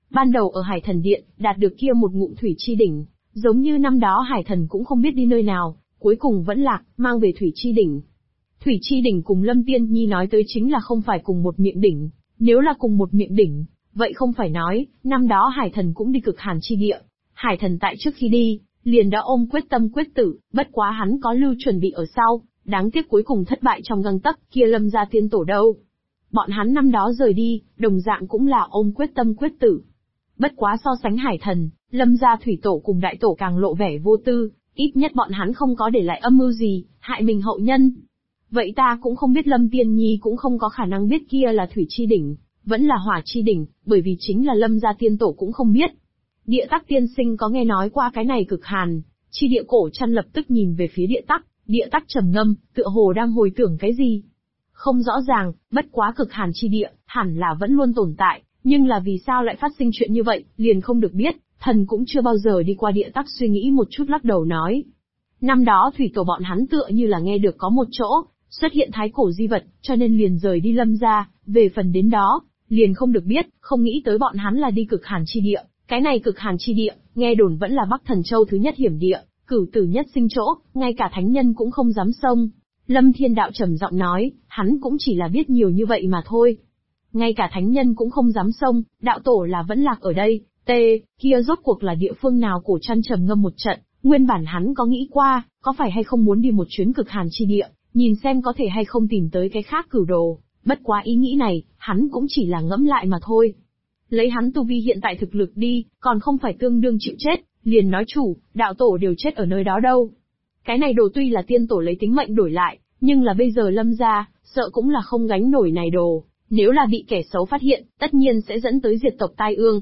Ban đầu ở Hải Thần Điện, đạt được kia một ngụm thủy chi đỉnh, giống như năm đó Hải Thần cũng không biết đi nơi nào, cuối cùng vẫn lạc, mang về thủy chi đỉnh. Thủy chi đỉnh cùng Lâm Tiên Nhi nói tới chính là không phải cùng một miệng đỉnh, nếu là cùng một miệng đỉnh, vậy không phải nói, năm đó Hải Thần cũng đi cực hàn chi địa. Hải Thần tại trước khi đi, liền đã ôm quyết tâm quyết tử, bất quá hắn có lưu chuẩn bị ở sau, đáng tiếc cuối cùng thất bại trong gang tấc, kia Lâm gia tiên tổ đâu. Bọn hắn năm đó rời đi, đồng dạng cũng là ôm quyết tâm quyết tử. Bất quá so sánh Hải Thần, Lâm gia thủy tổ cùng đại tổ càng lộ vẻ vô tư, ít nhất bọn hắn không có để lại âm mưu gì, hại mình hậu nhân. Vậy ta cũng không biết Lâm Tiên Nhi cũng không có khả năng biết kia là thủy chi đỉnh, vẫn là hỏa chi đỉnh, bởi vì chính là Lâm gia tiên tổ cũng không biết. Địa Tắc tiên sinh có nghe nói qua cái này cực hàn, chi địa Cổ Trăn lập tức nhìn về phía Địa Tắc trầm ngâm, tựa hồ đang hồi tưởng cái gì. Không rõ ràng, bất quá cực hàn chi địa, hẳn là vẫn luôn tồn tại, nhưng là vì sao lại phát sinh chuyện như vậy, liền không được biết, thần cũng chưa bao giờ đi qua Địa Tắc suy nghĩ một chút lắc đầu nói. Năm đó thủy tổ bọn hắn tựa như là nghe được có một chỗ, xuất hiện thái cổ di vật, cho nên liền rời đi Lâm gia, về phần đến đó, liền không được biết, không nghĩ tới bọn hắn là đi cực hàn chi địa. Cái này cực hàn chi địa, nghe đồn vẫn là Bắc Thần Châu thứ nhất hiểm địa, cửu tử nhất sinh chỗ, ngay cả thánh nhân cũng không dám xông. Lâm Thiên Đạo trầm giọng nói, hắn cũng chỉ là biết nhiều như vậy mà thôi. Ngay cả thánh nhân cũng không dám xông, đạo tổ là vẫn lạc ở đây, kia rốt cuộc là địa phương nào? Cổ Trăn trầm ngâm một trận, nguyên bản hắn có nghĩ qua, có phải hay không muốn đi một chuyến cực hàn chi địa, nhìn xem có thể hay không tìm tới cái khác cửu đồ, bất quá ý nghĩ này, hắn cũng chỉ là ngẫm lại mà thôi. Lấy hắn tu vi hiện tại thực lực đi, còn không phải tương đương chịu chết, liền nói chủ, đạo tổ đều chết ở nơi đó đâu. Cái này đồ tuy là tiên tổ lấy tính mệnh đổi lại, nhưng là bây giờ Lâm gia, sợ cũng là không gánh nổi này đồ, nếu là bị kẻ xấu phát hiện, tất nhiên sẽ dẫn tới diệt tộc tai ương,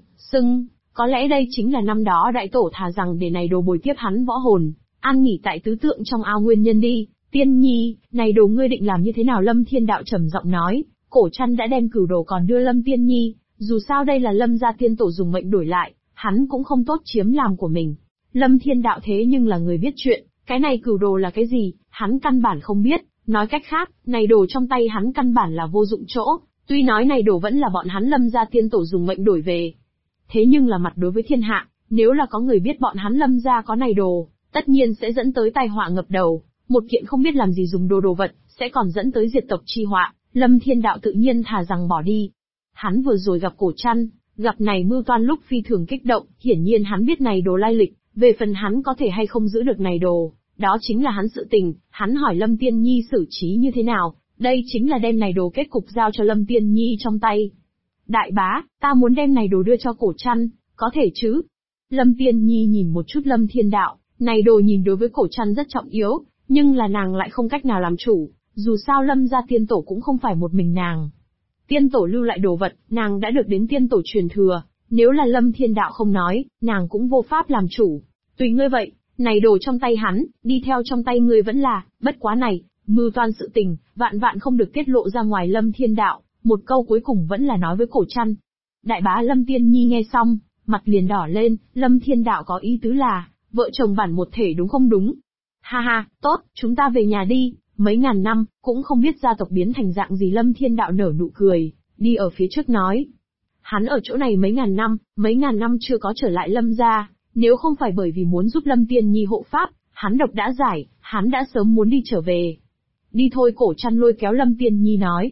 có lẽ đây chính là năm đó đại tổ thà rằng để này đồ bồi tiếp hắn võ hồn, an nghỉ tại tứ tượng trong ao nguyên nhân đi. Tiên Nhi, này đồ ngươi định làm như thế nào? Lâm Thiên Đạo trầm giọng nói, Cổ Trăn đã đem cửu đồ còn đưa Lâm Tiên Nhi, dù sao đây là Lâm gia tiên tổ dùng mệnh đổi lại, hắn cũng không tốt chiếm làm của mình. Lâm Thiên Đạo thế nhưng là người biết chuyện, cái này cửu đồ là cái gì, hắn căn bản không biết, nói cách khác, này đồ trong tay hắn căn bản là vô dụng chỗ, tuy nói này đồ vẫn là bọn hắn Lâm gia tiên tổ dùng mệnh đổi về. Thế nhưng là mặt đối với thiên hạ, nếu là có người biết bọn hắn Lâm gia có này đồ, tất nhiên sẽ dẫn tới tai họa ngập đầu, một kiện không biết làm gì dùng đồ vật, sẽ còn dẫn tới diệt tộc chi họa, Lâm Thiên Đạo tự nhiên thà rằng bỏ đi. Hắn vừa rồi gặp Cổ Trăn, gặp này mưu toan lúc phi thường kích động, hiển nhiên hắn biết này đồ lai lịch, về phần hắn có thể hay không giữ được này đồ, đó chính là hắn sự tình, hắn hỏi Lâm Tiên Nhi xử trí như thế nào, đây chính là đem này đồ kết cục giao cho Lâm Tiên Nhi trong tay. Đại bá, ta muốn đem này đồ đưa cho Cổ Trăn, có thể chứ? Lâm Tiên Nhi nhìn một chút Lâm Thiên Đạo, này đồ nhìn đối với Cổ Trăn rất trọng yếu, nhưng là nàng lại không cách nào làm chủ, dù sao Lâm gia tiên tổ cũng không phải một mình nàng. Tiên tổ lưu lại đồ vật, nàng đã được đến tiên tổ truyền thừa, nếu là Lâm Thiên Đạo không nói, nàng cũng vô pháp làm chủ. Tùy ngươi vậy, này đồ trong tay hắn, đi theo trong tay ngươi vẫn là, bất quá này, mưu toan sự tình, vạn vạn không được tiết lộ ra ngoài. Lâm Thiên Đạo, một câu cuối cùng vẫn là nói với Cổ Trăn. Đại bá Lâm Tiên Nhi nghe xong, mặt liền đỏ lên, Lâm Thiên Đạo có ý tứ là, vợ chồng bản một thể đúng không đúng? Ha ha, tốt, chúng ta về nhà đi, mấy ngàn năm, cũng không biết gia tộc biến thành dạng gì. Lâm Thiên Đạo nở nụ cười, đi ở phía trước nói. Hắn ở chỗ này mấy ngàn năm chưa có trở lại Lâm gia, nếu không phải bởi vì muốn giúp Lâm Tiên Nhi hộ pháp, hắn độc đã giải, hắn đã sớm muốn đi trở về. Đi thôi. Cổ Trăn lôi kéo Lâm Tiên Nhi nói,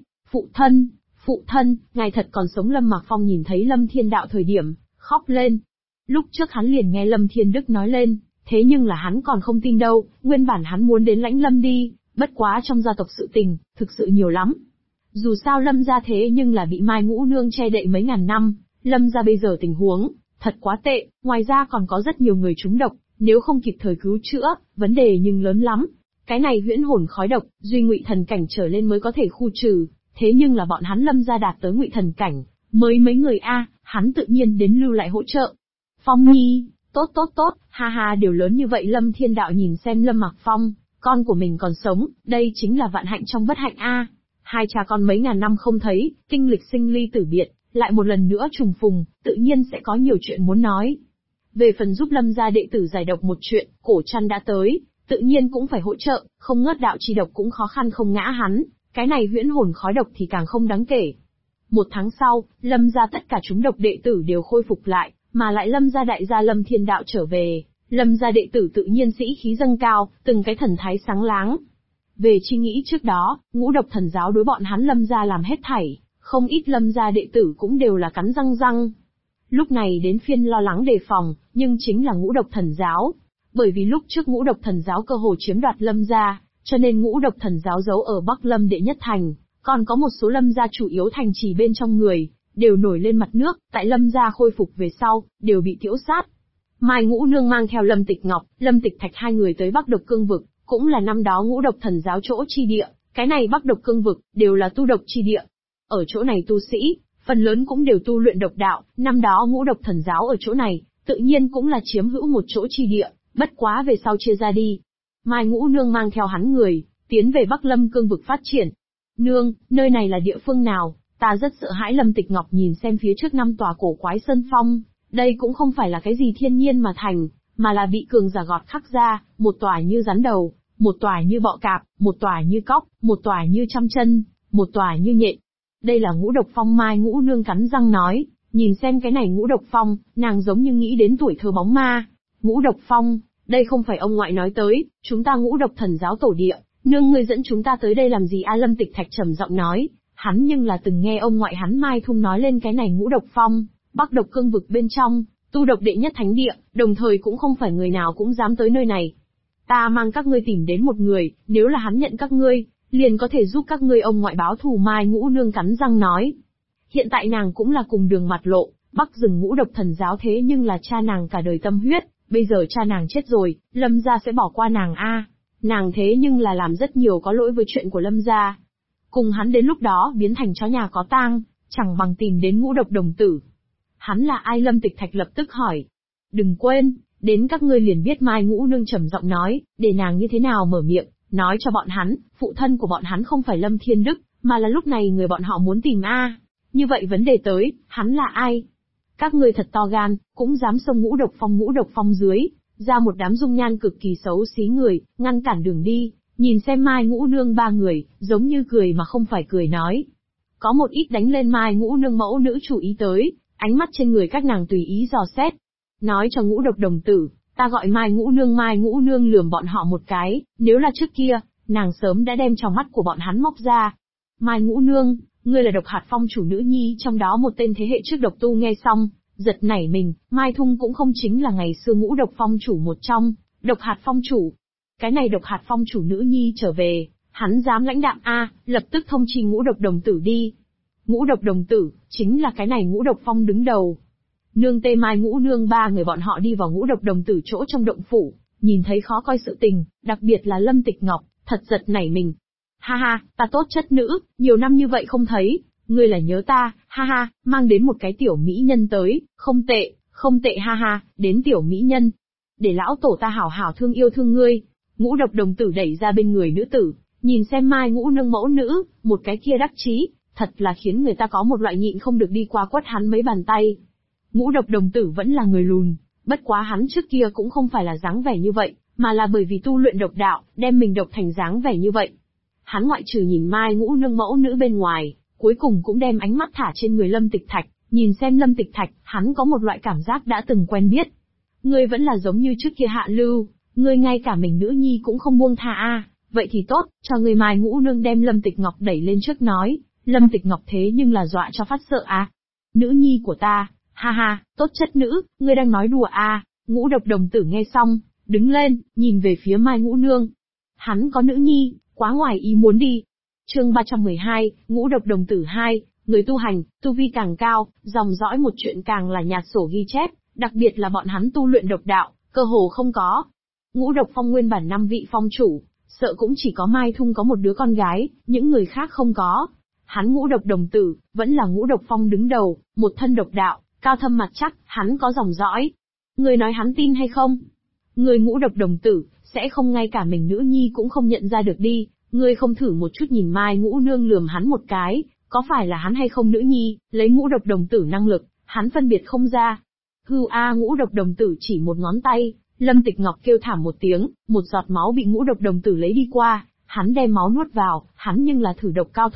phụ thân, ngài thật còn sống. Lâm Mạc Phong nhìn thấy Lâm Thiên Đạo thời điểm, khóc lên. Lúc trước hắn liền nghe Lâm Thiên Đức nói lên, thế nhưng là hắn còn không tin đâu, nguyên bản hắn muốn đến Lãnh Lâm đi, bất quá trong gia tộc sự tình, thực sự nhiều lắm. Dù sao Lâm gia thế nhưng là bị Mai Ngũ Nương che đậy mấy ngàn năm, Lâm gia bây giờ tình huống, thật quá tệ, ngoài ra còn có rất nhiều người trúng độc, nếu không kịp thời cứu chữa, vấn đề nhưng lớn lắm. Cái này huyễn hồn khói độc, duy Ngụy Thần cảnh trở lên mới có thể khu trừ, thế nhưng là bọn hắn Lâm gia đạt tới Ngụy Thần cảnh, mới mấy người hắn tự nhiên đến lưu lại hỗ trợ. Phong Nhi, tốt, ha ha, điều lớn như vậy. Lâm Thiên Đạo nhìn xem Lâm Mạc Phong, con của mình còn sống, đây chính là vạn hạnh trong bất hạnh Hai cha con mấy ngàn năm không thấy, kinh lịch sinh ly tử biệt, lại một lần nữa trùng phùng, tự nhiên sẽ có nhiều chuyện muốn nói. Về phần giúp Lâm gia đệ tử giải độc một chuyện, Cổ Trăn đã tới, tự nhiên cũng phải hỗ trợ, không ngớt đạo chi độc cũng khó khăn không ngã hắn, cái này huyễn hồn khói độc thì càng không đáng kể. 1 tháng sau, Lâm gia tất cả chúng độc đệ tử đều khôi phục lại, mà lại Lâm gia đại gia Lâm Thiên Đạo trở về. Lâm gia đệ tử tự nhiên sĩ khí dâng cao, từng cái thần thái sáng láng. Về suy nghĩ trước đó, Ngũ Độc Thần Giáo đối bọn hắn Lâm gia làm hết thảy, không ít Lâm gia đệ tử cũng đều là cắn răng răng. Lúc này đến phiên lo lắng đề phòng, nhưng chính là Ngũ Độc Thần Giáo. Bởi vì lúc trước Ngũ Độc Thần Giáo cơ hồ chiếm đoạt Lâm gia, cho nên Ngũ Độc Thần Giáo giấu ở Bắc Lâm đệ nhất thành, còn có một số Lâm gia chủ yếu thành trì bên trong người, đều nổi lên mặt nước, tại Lâm gia khôi phục về sau, đều bị tiễu sát. Mai Ngũ Nương mang theo Lâm Tịch Ngọc, Lâm Tịch Thạch hai người tới Bắc Độc Cương vực, cũng là năm đó Ngũ Độc Thần Giáo chỗ chi địa, cái này Bắc Độc Cương vực, đều là tu độc chi địa. Ở chỗ này tu sĩ, phần lớn cũng đều tu luyện độc đạo, năm đó Ngũ Độc Thần Giáo ở chỗ này, tự nhiên cũng là chiếm hữu một chỗ chi địa, bất quá về sau chia ra đi. Mai Ngũ Nương mang theo hắn người, tiến về Bắc Lâm Cương vực phát triển. Nương, nơi này là địa phương nào? Ta rất sợ hãi. Lâm Tịch Ngọc nhìn xem phía trước 5 tòa cổ quái sơn phong, đây cũng không phải là cái gì thiên nhiên mà thành, mà là bị cường giả gọt khắc ra, một tòa như rắn đầu, một tòa như bọ cạp, một tòa như cóc, một tòa như trăm chân, một tòa như nhện. Đây là Ngũ Độc Phong. Mai Ngũ Nương cắn răng nói, nhìn xem cái này Ngũ Độc Phong, nàng giống như nghĩ đến tuổi thơ bóng ma. Ngũ Độc Phong, đây không phải ông ngoại nói tới, chúng ta Ngũ Độc Thần Giáo tổ địa, nương ngươi dẫn chúng ta tới đây làm gì a? Lâm Tịch Thạch trầm giọng nói, hắn nhưng là từng nghe ông ngoại hắn Mai Thung nói lên cái này Ngũ Độc Phong, Bắc Độc Cương vực bên trong, tu độc đệ nhất thánh địa, đồng thời cũng không phải người nào cũng dám tới nơi này. Ta mang các ngươi tìm đến một người, nếu là hắn nhận các ngươi, liền có thể giúp các ngươi ông ngoại báo thù. Mai Ngũ Nương cắn răng nói. Hiện tại nàng cũng là cùng đường mặt lộ, Bắc rừng Ngũ Độc Thần Giáo thế nhưng là cha nàng cả đời tâm huyết, bây giờ cha nàng chết rồi, Lâm gia sẽ bỏ qua nàng a? Nàng thế nhưng là làm rất nhiều có lỗi với chuyện của Lâm gia. Cùng hắn đến lúc đó biến thành chó nhà có tang, chẳng bằng tìm đến Ngũ Độc đồng tử. Hắn là ai? Lâm Tịch Thạch lập tức hỏi. Đừng quên, đến các ngươi liền biết. Mai Ngũ Nương trầm giọng nói, để nàng như thế nào mở miệng, nói cho bọn hắn, phụ thân của bọn hắn không phải Lâm Thiên Đức, mà là lúc này người bọn họ muốn tìm a. Như vậy vấn đề tới, hắn là ai? Các ngươi thật to gan, cũng dám xông Ngũ Độc Phong. Ngũ Độc Phong dưới, ra một đám dung nhan cực kỳ xấu xí người, ngăn cản đường đi, nhìn xem Mai Ngũ Nương ba người, giống như cười mà không phải cười nói. Có một ít đánh lên Mai Ngũ Nương mẫu nữ chủ ý tới, ánh mắt trên người các nàng tùy ý dò xét. Nói cho Ngũ Độc đồng tử, ta gọi Mai Ngũ Nương. Mai Ngũ Nương lườm bọn họ một cái, nếu là trước kia, nàng sớm đã đem trong mắt của bọn hắn móc ra. Mai Ngũ Nương, ngươi là Độc Hạt Phong chủ nữ nhi trong đó một tên thế hệ trước độc tu. Nghe xong, giật nảy mình, Mai Thung cũng không chính là ngày xưa Ngũ Độc Phong chủ một trong, Độc Hạt Phong chủ. Cái này Độc Hạt Phong chủ nữ nhi trở về, hắn dám lãnh đạm a? Lập tức thông chi Ngũ Độc đồng tử đi. Ngũ Độc đồng tử, chính là cái này Ngũ Độc Phong đứng đầu. Nương tê Mai Ngũ Nương ba người bọn họ đi vào Ngũ Độc đồng tử chỗ trong động phủ, nhìn thấy khó coi sự tình, đặc biệt là Lâm Tịch Ngọc, thật giật nảy mình. Ha ha, ta tốt chất nữ, nhiều năm như vậy không thấy, ngươi là nhớ ta, ha ha, mang đến một cái tiểu mỹ nhân tới, không tệ ha ha, đến tiểu mỹ nhân. Để lão tổ ta hảo hảo thương yêu thương ngươi. Ngũ Độc đồng tử đẩy ra bên người nữ tử, nhìn xem Mai Ngũ Nương mẫu nữ, một cái kia đắc chí, thật là khiến người ta có một loại nhịn không được đi qua quất hắn mấy bàn tay. Ngũ Độc đồng tử vẫn là người lùn, bất quá hắn trước kia cũng không phải là dáng vẻ như vậy, mà là bởi vì tu luyện độc đạo, đem mình độc thành dáng vẻ như vậy. Hắn ngoại trừ nhìn Mai Ngũ Nương mẫu nữ bên ngoài, cuối cùng cũng đem ánh mắt thả trên người Lâm Tịch Thạch, nhìn xem Lâm Tịch Thạch, hắn có một loại cảm giác đã từng quen biết. Ngươi vẫn là giống như trước kia Hạ Lưu, ngươi ngay cả mình nữ nhi cũng không buông tha a. Vậy thì tốt, cho ngươi. Mai Ngũ Nương đem Lâm Tịch Ngọc đẩy lên trước nói, Lâm Tịch Ngọc thế nhưng là dọa cho phát sợ a. Nữ nhi của ta, ha ha, tốt chất nữ, ngươi đang nói đùa a? Ngũ Độc đồng tử nghe xong, đứng lên, nhìn về phía Mai Ngũ Nương. Hắn có nữ nhi, quá ngoài ý muốn đi. Chương 312, Ngũ Độc đồng tử 2, người tu hành, tu vi càng cao, dòng dõi một chuyện càng là nhạt sổ ghi chép, đặc biệt là bọn hắn tu luyện độc đạo, cơ hồ không có. Ngũ Độc Phong nguyên bản 5 vị phong chủ, sợ cũng chỉ có Mai Thung có một đứa con gái, những người khác không có. Hắn Ngũ Độc đồng tử, vẫn là Ngũ Độc Phong đứng đầu, một thân độc đạo, cao thâm mặt chắc, hắn có dòng dõi. Người nói hắn tin hay không? Người Ngũ Độc đồng tử, sẽ không ngay cả mình nữ nhi cũng không nhận ra được đi, ngươi không thử một chút nhìn Mai Ngũ Nương lườm hắn một cái, có phải là hắn hay không nữ nhi, lấy Ngũ Độc đồng tử năng lực, hắn phân biệt không ra. Hưu a. Ngũ Độc đồng tử chỉ một ngón tay, Lâm Tịch Ngọc kêu thảm một tiếng, một giọt máu bị Ngũ Độc đồng tử lấy đi qua, hắn đem máu nuốt vào, hắn nhưng là thử độc cao thủ,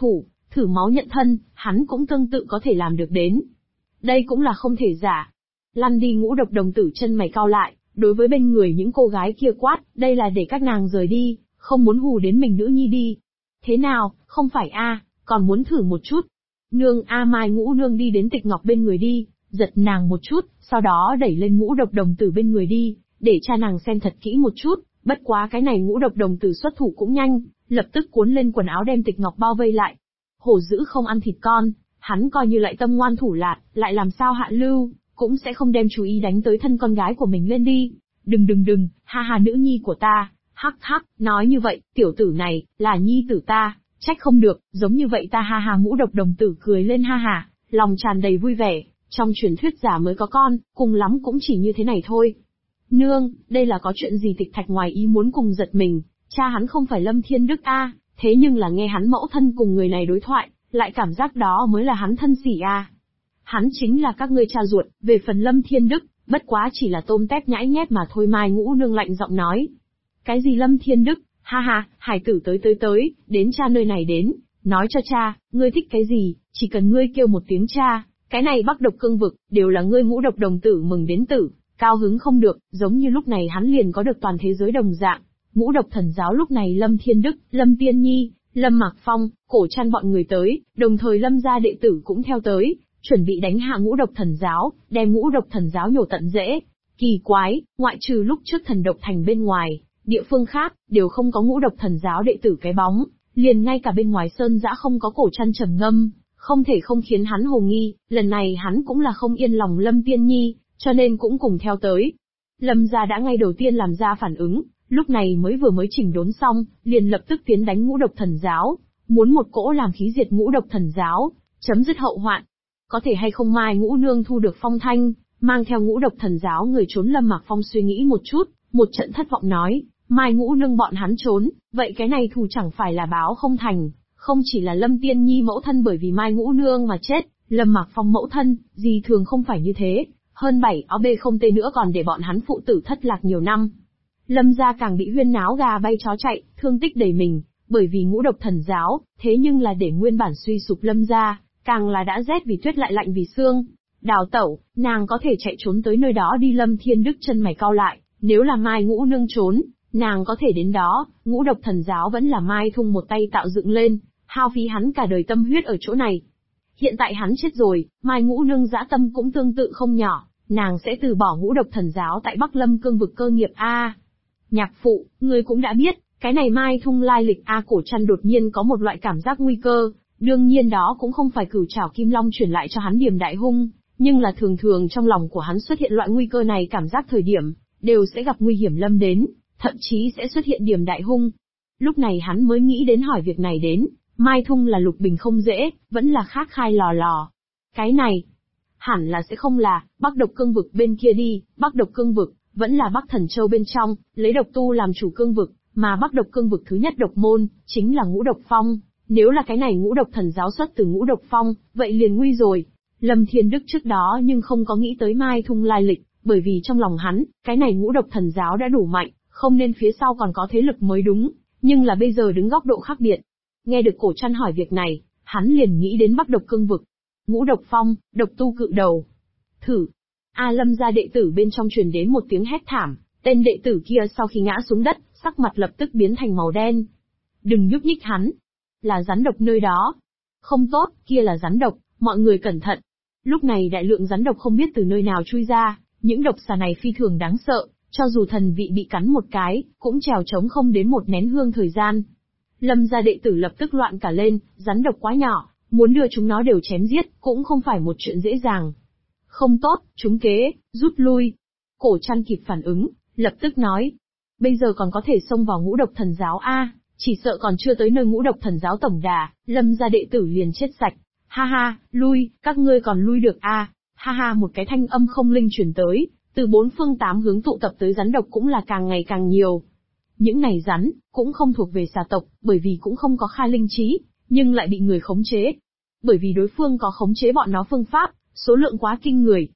thử máu nhận thân, hắn cũng tương tự có thể làm được đến. Đây cũng là không thể giả. Lăn đi. Ngũ độc đồng tử chân mày cau lại, đối với bên người những cô gái kia quát, đây là để các nàng rời đi, không muốn hù đến mình nữ nhi đi. Thế nào, không phải a, còn muốn thử một chút. Nương a. Mai Ngũ nương đi đến Tịch Ngọc bên người đi, giật nàng một chút, sau đó đẩy lên Ngũ độc đồng tử bên người đi, để cha nàng xem thật kỹ một chút. Bất quá cái này Ngũ độc đồng tử xuất thủ cũng nhanh, lập tức cuốn lên quần áo đem Tịch Ngọc bao vây lại. Hổ dữ không ăn thịt con, hắn coi như lại tâm ngoan thủ lạt, lại làm sao hạ lưu, cũng sẽ không đem chú ý đánh tới thân con gái của mình lên đi. Đừng, ha ha, nữ nhi của ta, hắc hắc, nói như vậy, tiểu tử này, là nhi tử ta, trách không được, giống như vậy ta ha ha. Ngũ độc đồng tử cười lên ha ha, lòng tràn đầy vui vẻ, trong truyền thuyết giả mới có con, cùng lắm cũng chỉ như thế này thôi. Nương, đây là có chuyện gì? Tịch Thạch ngoài ý muốn cùng giật mình, cha hắn không phải Lâm Thiên Đức a, thế nhưng là nghe hắn mẫu thân cùng người này đối thoại, lại cảm giác đó mới là hắn thân sỉ a. Hắn chính là các ngươi cha ruột, về phần Lâm Thiên Đức, bất quá chỉ là tôm tép nhãi nhét mà thôi. Mai Ngũ nương lạnh giọng nói. Cái gì Lâm Thiên Đức, ha ha, hải tử tới, đến cha nơi này đến, nói cho cha, ngươi thích cái gì, chỉ cần ngươi kêu một tiếng cha, cái này Bắc Độc Cương vực, đều là ngươi. Ngũ độc đồng tử mừng đến tử, cao hứng không được, giống như lúc này hắn liền có được toàn thế giới đồng dạng. Ngũ độc thần giáo lúc này Lâm Thiên Đức, Lâm Tiên Nhi, Lâm Mạc Phong, Cổ Trăn bọn người tới, đồng thời Lâm gia đệ tử cũng theo tới, chuẩn bị đánh hạ Ngũ độc thần giáo, đem Ngũ độc thần giáo nhổ tận rễ. Kỳ quái, ngoại trừ lúc trước Thần Độc Thành bên ngoài, địa phương khác, đều không có Ngũ độc thần giáo đệ tử cái bóng, liền ngay cả bên ngoài sơn dã không có Cổ Trăn trầm ngâm, không thể không khiến hắn hồ nghi, lần này hắn cũng là không yên lòng Lâm Tiên Nhi, cho nên cũng cùng theo tới. Lâm gia đã ngay đầu tiên làm ra phản ứng, lúc này vừa mới chỉnh đốn xong, liền lập tức tiến đánh Ngũ độc thần giáo, muốn một cỗ làm khí diệt Ngũ độc thần giáo, chấm dứt hậu hoạn. Có thể hay không Mai Ngũ nương thu được phong thanh, mang theo Ngũ độc thần giáo người trốn? Lâm Mạc Phong suy nghĩ một chút, một trận thất vọng nói, Mai Ngũ nương bọn hắn trốn, vậy cái này thù chẳng phải là báo không thành, không chỉ là Lâm Tiên Nhi mẫu thân bởi vì Mai Ngũ nương mà chết, Lâm Mạc Phong mẫu thân, gì thường không phải như thế, hơn 7 áo bê không tê nữa còn để bọn hắn phụ tử thất lạc nhiều năm. Lâm gia càng bị huyên náo gà bay chó chạy, thương tích đầy mình, bởi vì Ngũ độc thần giáo, thế nhưng là để nguyên bản suy sụp Lâm gia, càng là đã rét vì tuyết lại lạnh vì xương. Đào tẩu, nàng có thể chạy trốn tới nơi đó đi. Lâm Thiên Đức chân mày cau lại, nếu là Mai Ngũ nương trốn, nàng có thể đến đó. Ngũ độc thần giáo vẫn là Mai Thung một tay tạo dựng lên, hao phí hắn cả đời tâm huyết ở chỗ này. Hiện tại hắn chết rồi, Mai Ngũ nương dã tâm cũng tương tự không nhỏ, nàng sẽ từ bỏ Ngũ độc thần giáo tại Bắc Lâm Cương vực cơ nghiệp a. Nhạc phụ, ngươi cũng đã biết, cái này Mai Thung lai lịch a. Cổ Trăn đột nhiên có một loại cảm giác nguy cơ, đương nhiên đó cũng không phải Cửu Trảo Kim Long truyền lại cho hắn Điềm Đại Hung, nhưng là thường thường trong lòng của hắn xuất hiện loại nguy cơ này, cảm giác thời điểm đều sẽ gặp nguy hiểm lâm đến, thậm chí sẽ xuất hiện Điềm Đại Hung. Lúc này hắn mới nghĩ đến hỏi việc này đến, Mai Thung là Lục Bình không dễ, vẫn là khác khai lò. Cái này, hẳn là sẽ không là Bắc Độc Cương vực bên kia đi. Bắc Độc Cương vực vẫn là Bắc Thần Châu bên trong, lấy độc tu làm chủ cương vực, mà Bắc Độc Cương vực thứ nhất độc môn chính là Ngũ Độc Phong. Nếu là cái này Ngũ độc thần giáo xuất từ Ngũ Độc Phong, vậy liền nguy rồi. Lâm Thiên Đức trước đó nhưng không có nghĩ tới Mai Thung lai lịch, bởi vì trong lòng hắn, cái này Ngũ độc thần giáo đã đủ mạnh, không nên phía sau còn có thế lực mới đúng, nhưng là bây giờ đứng góc độ khác biệt. Nghe được Cổ Trăn hỏi việc này, hắn liền nghĩ đến Bắc Độc Cương vực. Ngũ Độc Phong, độc tu cự đầu. Thử. Lâm gia đệ tử bên trong truyền đến một tiếng hét thảm, tên đệ tử kia sau khi ngã xuống đất, sắc mặt lập tức biến thành màu đen. Đừng nhúc nhích hắn. Là rắn độc nơi đó. Không tốt, kia là rắn độc, mọi người cẩn thận. Lúc này đại lượng rắn độc không biết từ nơi nào chui ra, những độc xà này phi thường đáng sợ, cho dù thần vị bị cắn một cái, cũng trèo trống không đến một nén hương thời gian. Lâm gia đệ tử lập tức loạn cả lên, rắn độc quá nhỏ, muốn đưa chúng nó đều chém giết, cũng không phải một chuyện dễ dàng. Không tốt, trúng kế, rút lui. Cổ Trăn kịp phản ứng, lập tức nói. Bây giờ còn có thể xông vào Ngũ độc thần giáo a, chỉ sợ còn chưa tới nơi Ngũ độc thần giáo tổng đà, Lâm gia đệ tử liền chết sạch. Ha ha, lui, các ngươi còn lui được a. Ha ha, một cái thanh âm không linh truyền tới, từ 4 phương 8 hướng tụ tập tới rắn độc cũng là càng ngày càng nhiều. Những này rắn, cũng không thuộc về xà tộc, bởi vì cũng không có khai linh trí, nhưng lại bị người khống chế. Bởi vì đối phương có khống chế bọn nó phương pháp, số lượng quá kinh người.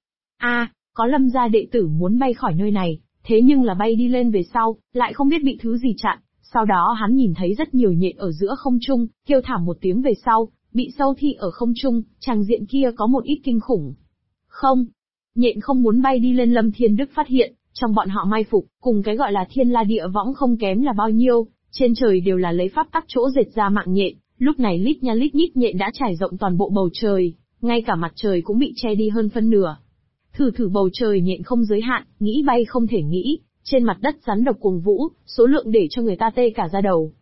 Có Lâm gia đệ tử muốn bay khỏi nơi này, thế nhưng là bay đi lên về sau, lại không biết bị thứ gì chặn. Sau đó hắn nhìn thấy rất nhiều nhện ở giữa không trung, kêu thảm một tiếng về sau, bị sâu thi ở không trung, tràng diện kia có một ít kinh khủng. Không, nhện không muốn bay đi lên. Lâm Thiên Đức phát hiện, trong bọn họ mai phục, cùng cái gọi là thiên la địa võng không kém là bao nhiêu, trên trời đều là lấy pháp tắc chỗ dệt ra mạng nhện, lúc này lít nha lít nhít nhện đã trải rộng toàn bộ bầu trời, ngay cả mặt trời cũng bị che đi hơn phân nửa. Thử bầu trời nhện không giới hạn, nghĩ bay không thể nghĩ, trên mặt đất rắn độc cuồng vũ, số lượng để cho người ta tê cả da đầu.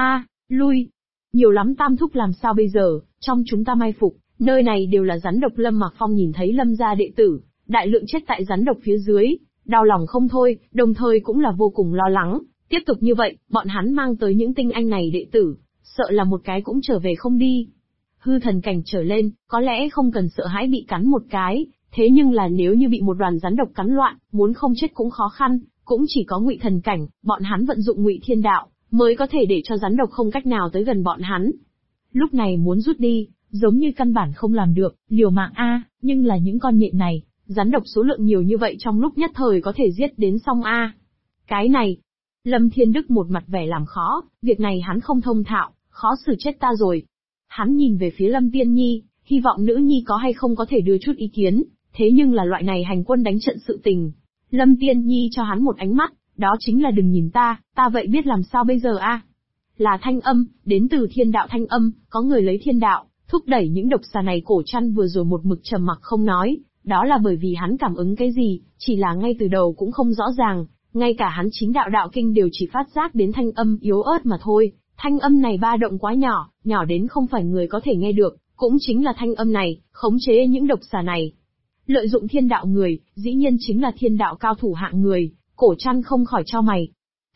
Lui! Nhiều lắm Tam thúc, làm sao bây giờ, trong chúng ta mai phục, nơi này đều là rắn độc. Lâm Mạc Phong nhìn thấy Lâm gia đệ tử, đại lượng chết tại rắn độc phía dưới, đau lòng không thôi, đồng thời cũng là vô cùng lo lắng. Tiếp tục như vậy, bọn hắn mang tới những tinh anh này đệ tử, sợ là một cái cũng trở về không đi. Hư thần cảnh trở lên, có lẽ không cần sợ hãi bị cắn một cái, thế nhưng là nếu như bị một đoàn rắn độc cắn loạn, muốn không chết cũng khó khăn, cũng chỉ có Ngụy thần cảnh, bọn hắn vận dụng Ngụy Thiên Đạo, mới có thể để cho rắn độc không cách nào tới gần bọn hắn. Lúc này muốn rút đi, giống như căn bản không làm được, liều mạng nhưng là những con nhện này, rắn độc số lượng nhiều như vậy trong lúc nhất thời có thể giết đến xong Cái này, Lâm Thiên Đức một mặt vẻ làm khó, việc này hắn không thông thạo, khó xử chết ta rồi. Hắn nhìn về phía Lâm Tiên Nhi, hy vọng nữ nhi có hay không có thể đưa chút ý kiến, thế nhưng là loại này hành quân đánh trận sự tình. Lâm Tiên Nhi cho hắn một ánh mắt, đó chính là đừng nhìn ta vậy biết làm sao bây giờ Là thanh âm, đến từ thiên đạo thanh âm, có người lấy thiên đạo, thúc đẩy những độc xà này. Cổ Trăn vừa rồi một mực trầm mặc không nói, đó là bởi vì hắn cảm ứng cái gì, chỉ là ngay từ đầu cũng không rõ ràng, ngay cả hắn chính đạo đạo kinh đều chỉ phát giác đến thanh âm yếu ớt mà thôi. Thanh âm này ba động quá nhỏ, nhỏ đến không phải người có thể nghe được, cũng chính là thanh âm này, khống chế những độc xà này. Lợi dụng thiên đạo người, dĩ nhiên chính là thiên đạo cao thủ hạng người. Cổ Trăn không khỏi chau mày.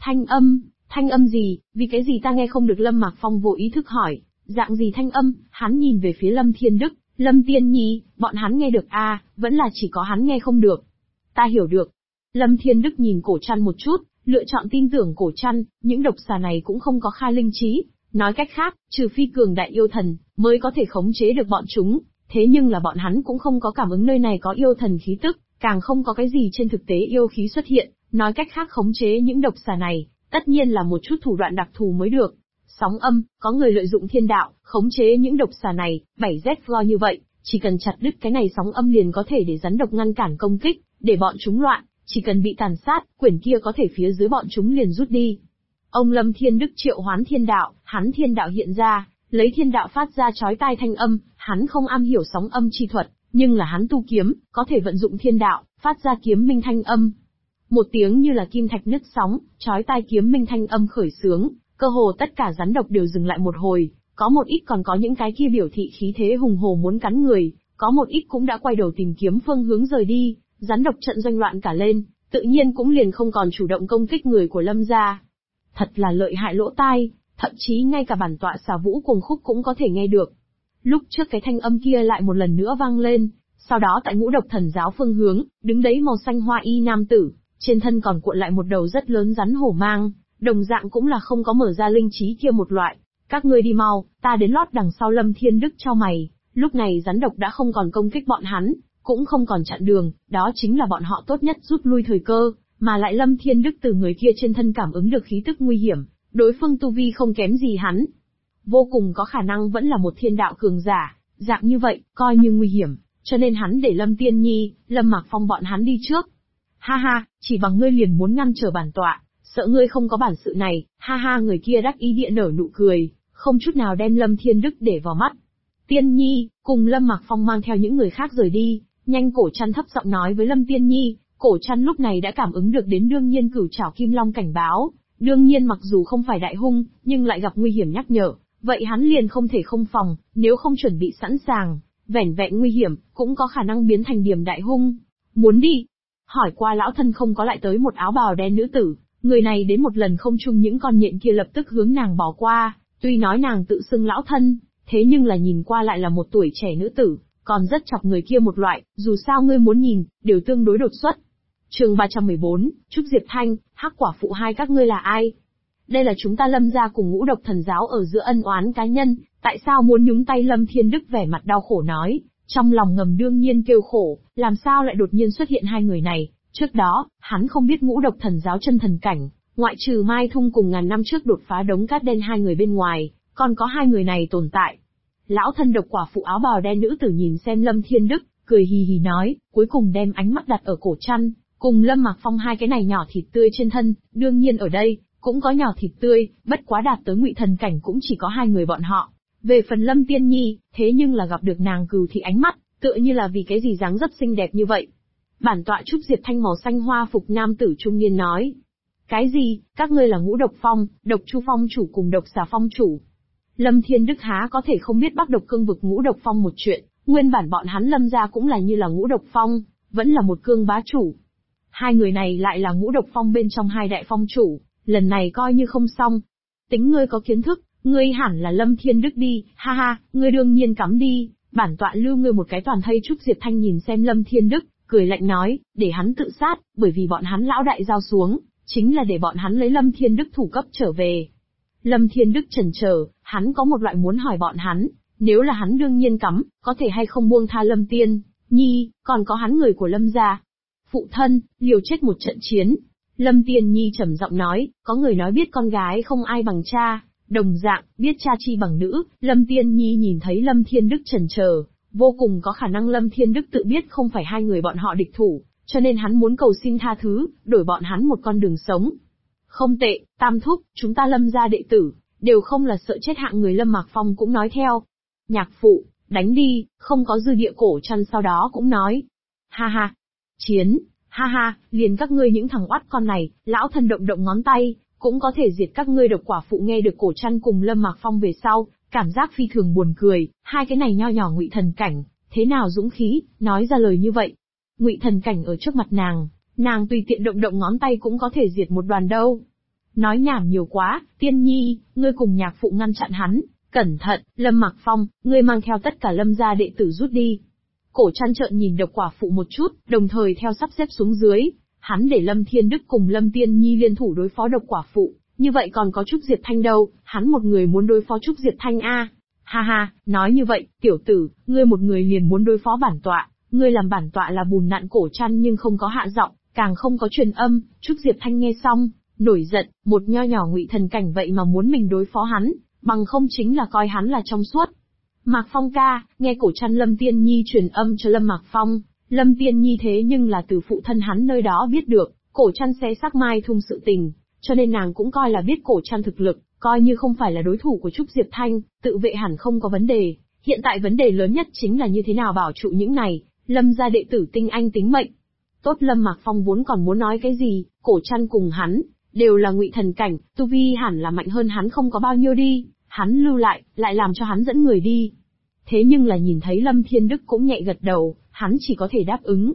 Thanh âm gì, vì cái gì ta nghe không được? Lâm Mạc Phong vô ý thức hỏi, dạng gì thanh âm? Hắn nhìn về phía Lâm Thiên Đức, Lâm Tiên Nhi, bọn hắn nghe được vẫn là chỉ có hắn nghe không được. Ta hiểu được. Lâm Thiên Đức nhìn Cổ Trăn một chút, lựa chọn tin tưởng Cổ Trăn, những độc xà này cũng không có khai linh trí, nói cách khác, trừ phi cường đại yêu thần, mới có thể khống chế được bọn chúng, thế nhưng là bọn hắn cũng không có cảm ứng nơi này có yêu thần khí tức, càng không có cái gì trên thực tế yêu khí xuất hiện, nói cách khác khống chế những độc xà này, tất nhiên là một chút thủ đoạn đặc thù mới được. Sóng âm, có người lợi dụng thiên đạo, khống chế những độc xà này, 7Z Floor như vậy, chỉ cần chặt đứt cái này sóng âm liền có thể để rắn độc ngăn cản công kích, để bọn chúng loạn, chỉ cần bị tàn sát, quyển kia có thể phía dưới bọn chúng liền rút đi. Ông Lâm Thiên Đức triệu hoán thiên đạo, hắn thiên đạo hiện ra, lấy thiên đạo phát ra chói tai thanh âm, hắn không am hiểu sóng âm chi thuật, nhưng là hắn tu kiếm, có thể vận dụng thiên đạo, phát ra kiếm minh thanh âm. Một tiếng như là kim thạch nứt sóng, chói tai kiếm minh thanh âm khởi xướng, cơ hồ tất cả rắn độc đều dừng lại một hồi, có một ít còn có những cái kia biểu thị khí thế hùng hồ muốn cắn người, có một ít cũng đã quay đầu tìm kiếm phương hướng rời đi, rắn độc trận doanh loạn cả lên, tự nhiên cũng liền không còn chủ động công kích người của Lâm gia. Thật là lợi hại lỗ tai, thậm chí ngay cả bản tọa xà vũ cuồng khúc cũng có thể nghe được. Lúc trước cái thanh âm kia lại một lần nữa vang lên, sau đó tại Ngũ Độc Thần Giáo phương hướng, đứng đấy màu xanh hoa y nam tử, trên thân còn cuộn lại một đầu rất lớn rắn hổ mang, đồng dạng cũng là không có mở ra linh trí kia một loại. Các ngươi đi mau, ta đến lót đằng sau. Lâm Thiên Đức chau mày, lúc này rắn độc đã không còn công kích bọn hắn, cũng không còn chặn đường, đó chính là bọn họ tốt nhất rút lui thời cơ, mà lại Lâm Thiên Đức từ người kia trên thân cảm ứng được khí tức nguy hiểm, đối phương tu vi không kém gì hắn. Vô cùng có khả năng vẫn là một thiên đạo cường giả, dạng như vậy, coi như nguy hiểm, cho nên hắn để Lâm Tiên Nhi, Lâm Mạc Phong bọn hắn đi trước. Ha ha, chỉ bằng ngươi liền muốn ngăn trở bản tọa, sợ ngươi không có bản sự này, ha ha. Người kia đắc ý địa nở nụ cười, không chút nào đem Lâm Thiên Đức để vào mắt. Tiên Nhi, cùng Lâm Mạc Phong mang theo những người khác rời đi, nhanh. Cổ Trăn thấp giọng nói với Lâm Tiên Nhi. Cổ Trăn lúc này đã cảm ứng được đến đương nhiên cửu trảo kim long cảnh báo, đương nhiên mặc dù không phải đại hung, nhưng lại gặp nguy hiểm nhắc nhở, vậy hắn liền không thể không phòng, nếu không chuẩn bị sẵn sàng, vẻn vẹn nguy hiểm, cũng có khả năng biến thành điểm đại hung. Muốn đi? Hỏi qua lão thân không có lại tới một áo bào đen nữ tử, người này đến một lần không chung những con nhện kia lập tức hướng nàng bỏ qua, tuy nói nàng tự xưng lão thân, thế nhưng là nhìn qua lại là một tuổi trẻ nữ tử, còn rất chọc người kia một loại, dù sao ngươi muốn nhìn, đều tương đối đột xuất. Chương 314, Trúc Diệp Thanh, Hắc Quả Phụ hai các ngươi là ai? Đây là chúng ta Lâm gia cùng Ngũ Độc Thần Giáo ở giữa ân oán cá nhân, tại sao muốn nhúng tay? Lâm Thiên Đức vẻ mặt đau khổ nói, trong lòng ngầm đương nhiên kêu khổ, làm sao lại đột nhiên xuất hiện hai người này, trước đó, hắn không biết Ngũ Độc Thần Giáo chân thần cảnh, ngoại trừ Mai Thung cùng ngàn năm trước đột phá đống cát đen hai người bên ngoài, còn có hai người này tồn tại. Lão thân độc quả phụ áo bào đen nữ tử nhìn xem Lâm Thiên Đức, cười hì hì nói, cuối cùng đem ánh mắt đặt ở cổ trăn, cùng Lâm Mạc Phong hai cái này nhỏ thịt tươi trên thân, đương nhiên ở đây, cũng có nhỏ thịt tươi, bất quá đạt tới ngụy thần cảnh cũng chỉ có hai người bọn họ. Về phần Lâm Tiên Nhi, thế nhưng là gặp được nàng cừu thị ánh mắt, tựa như là vì cái gì dáng dấp xinh đẹp như vậy. Bản tọa Trúc Diệp Thanh màu xanh hoa phục nam tử trung niên nói. Cái gì, các ngươi là Ngũ Độc Phong, Độc Chu Phong chủ cùng Độc Xà Phong chủ. Lâm Thiên Đức há có thể không biết Bắc Độc cương vực Ngũ Độc Phong một chuyện, nguyên bản bọn hắn Lâm gia cũng là như là Ngũ Độc Phong, vẫn là một cương bá chủ. Hai người này lại là Ngũ Độc Phong bên trong hai đại phong chủ, lần này coi như không xong. Tính ngươi có kiến thức, ngươi hẳn là Lâm Thiên Đức đi, ha ha, ngươi đương nhiên cắm đi, bản tọa lưu ngươi một cái toàn thây. Trúc Diệp Thanh nhìn xem Lâm Thiên Đức, cười lạnh nói, để hắn tự sát, bởi vì bọn hắn lão đại giao xuống, chính là để bọn hắn lấy Lâm Thiên Đức thủ cấp trở về. Lâm Thiên Đức chần chờ, hắn có một loại muốn hỏi bọn hắn, nếu là hắn đương nhiên cắm, có thể hay không buông tha Lâm Tiên Nhi, còn có hắn người của Lâm gia. Phụ thân, liều chết một trận chiến. Lâm Tiên Nhi trầm giọng nói, có người nói biết con gái không ai bằng cha, đồng dạng, biết cha chi bằng nữ. Lâm Tiên Nhi nhìn thấy Lâm Thiên Đức chần chờ, vô cùng có khả năng Lâm Thiên Đức tự biết không phải hai người bọn họ địch thủ, cho nên hắn muốn cầu xin tha thứ, đổi bọn hắn một con đường sống. Không tệ, Tam thúc, chúng ta Lâm gia đệ tử, đều không là sợ chết hạng người. Lâm Mạc Phong cũng nói theo. Nhạc phụ, đánh đi, không có dư địa. Cổ Trăn sau đó cũng nói. Ha ha, chiến, ha ha, liền các ngươi những thằng oắt con này, lão thân động động ngón tay, cũng có thể diệt các ngươi. Độc quả phụ nghe được Cổ Trăn cùng Lâm Mạc Phong về sau, cảm giác phi thường buồn cười, hai cái này nho nhỏ ngụy thần cảnh, thế nào dũng khí, nói ra lời như vậy. Ngụy thần cảnh ở trước mặt nàng tùy tiện động động ngón tay cũng có thể diệt một đoàn đâu. Nói nhảm nhiều quá, Tiên Nhi, ngươi cùng nhạc phụ ngăn chặn hắn, cẩn thận, Lâm Mạc Phong, ngươi mang theo tất cả Lâm gia đệ tử rút đi. Cổ Trăn trợn nhìn độc quả phụ một chút, đồng thời theo sắp xếp xuống dưới, hắn để Lâm Thiên Đức cùng Lâm Tiên Nhi liên thủ đối phó độc quả phụ, như vậy còn có Trúc Diệp Thanh đâu, hắn một người muốn đối phó Trúc Diệp Thanh a? Ha ha, nói như vậy, tiểu tử, ngươi một người liền muốn đối phó bản tọa, ngươi làm bản tọa là bùn nạn. Cổ Trăn nhưng không có hạ giọng, càng không có truyền âm. Trúc Diệp Thanh nghe xong, nổi giận, một nho nhỏ ngụy thần cảnh vậy mà muốn mình đối phó hắn, bằng không chính là coi hắn là trong suốt. Mạc Phong ca, nghe Cổ Trăn. Lâm Tiên Nhi truyền âm cho Lâm Mạc Phong, Lâm Tiên Nhi thế nhưng là từ phụ thân hắn nơi đó biết được, Cổ Trăn xé xác Mai Thung sự tình, cho nên nàng cũng coi là biết Cổ Trăn thực lực, coi như không phải là đối thủ của Trúc Diệp Thanh, tự vệ hẳn không có vấn đề. Hiện tại vấn đề lớn nhất chính là như thế nào bảo trụ những này Lâm gia đệ tử tinh anh tính mệnh. Tốt, Lâm Mạc Phong vốn còn muốn nói cái gì, Cổ Trăn cùng hắn đều là ngụy thần cảnh, tu vi hẳn là mạnh hơn hắn không có bao nhiêu đi, hắn lưu lại làm cho hắn dẫn người đi. Thế nhưng là nhìn thấy Lâm Thiên Đức cũng nhẹ gật đầu, hắn chỉ có thể đáp ứng.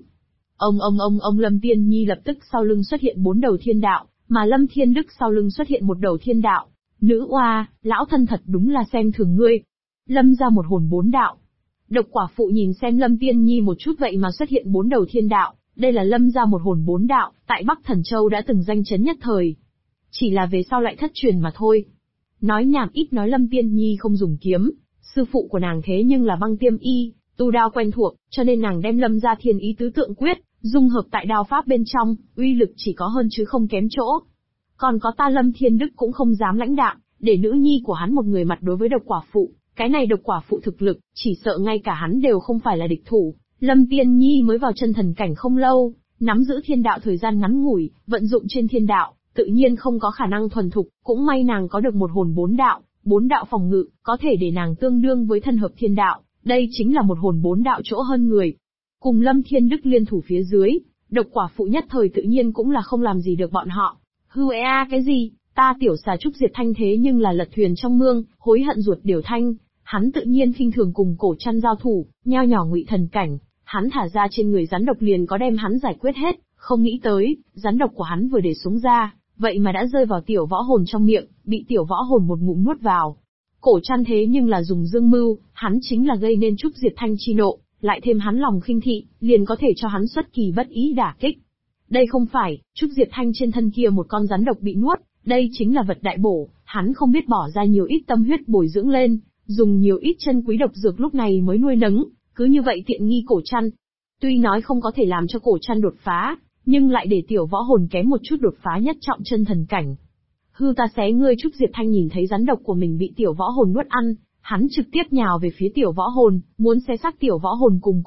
Ông Lâm Tiên Nhi lập tức sau lưng xuất hiện 4 đầu thiên đạo, mà Lâm Thiên Đức sau lưng xuất hiện 1 đầu thiên đạo. Nữ oa, lão thân thật đúng là xem thường ngươi. Lâm ra một hồn 4 đạo. Độc quả phụ nhìn xem Lâm Tiên Nhi một chút vậy mà xuất hiện 4 đầu thiên đạo, đây là Lâm ra một hồn 4 đạo, tại Bắc Thần Châu đã từng danh chấn nhất thời. Chỉ là về sau lại thất truyền mà thôi. Nói nhảm ít nói, Lâm Tiên Nhi không dùng kiếm, sư phụ của nàng thế nhưng là Băng Tiêm Y, tu đao quen thuộc, cho nên nàng đem Lâm ra Thiên Ý Tứ Tượng Quyết dung hợp tại đao pháp bên trong, uy lực chỉ có hơn chứ không kém chỗ. Còn có ta Lâm Thiên Đức cũng không dám lãnh đạm, để nữ nhi của hắn một người mặt đối với độc quả phụ, cái này độc quả phụ thực lực, chỉ sợ ngay cả hắn đều không phải là địch thủ. Lâm Tiên Nhi mới vào chân thần cảnh không lâu, nắm giữ thiên đạo thời gian ngắn ngủi, vận dụng trên thiên đạo, tự nhiên không có khả năng thuần thục, cũng may nàng có được một hồn 4 đạo phòng ngự, có thể để nàng tương đương với thân hợp thiên đạo, đây chính là một hồn 4 đạo chỗ hơn người. Cùng Lâm Thiên Đức liên thủ phía dưới, độc quả phụ nhất thời tự nhiên cũng là không làm gì được bọn họ. Hư cái gì, ta tiểu xà Trúc Diệp Thanh thế nhưng là lật thuyền trong mương, hối hận ruột điều thanh, hắn tự nhiên khinh thường cùng Cổ Trăn giao thủ, nho nhỏ ngụy thần cảnh, hắn thả ra trên người rắn độc liền có đem hắn giải quyết hết, không nghĩ tới, rắn độc của hắn vừa để xuống ra, vậy mà đã rơi vào tiểu võ hồn trong miệng, bị tiểu võ hồn một ngụm nuốt vào. Cổ Trăn thế nhưng là dùng dương mưu, hắn chính là gây nên Trúc Diệp Thanh chi nộ, lại thêm hắn lòng khinh thị, liền có thể cho hắn xuất kỳ bất ý đả kích. Đây không phải, Trúc Diệp Thanh trên thân kia một con rắn độc bị nuốt, đây chính là vật đại bổ, hắn không biết bỏ ra nhiều ít tâm huyết bồi dưỡng lên, dùng nhiều ít chân quý độc dược lúc này mới nuôi nấng, cứ như vậy tiện nghi Cổ Trăn. Tuy nói không có thể làm cho Cổ Trăn đột phá, nhưng lại để tiểu võ hồn kém một chút đột phá nhất trọng chân thần cảnh. Hư ta xé ngươi. Trúc Diệp Thanh nhìn thấy rắn độc của mình bị tiểu võ hồn nuốt ăn, Hắn trực tiếp nhào về phía tiểu võ hồn, muốn xé xác tiểu võ hồn cùng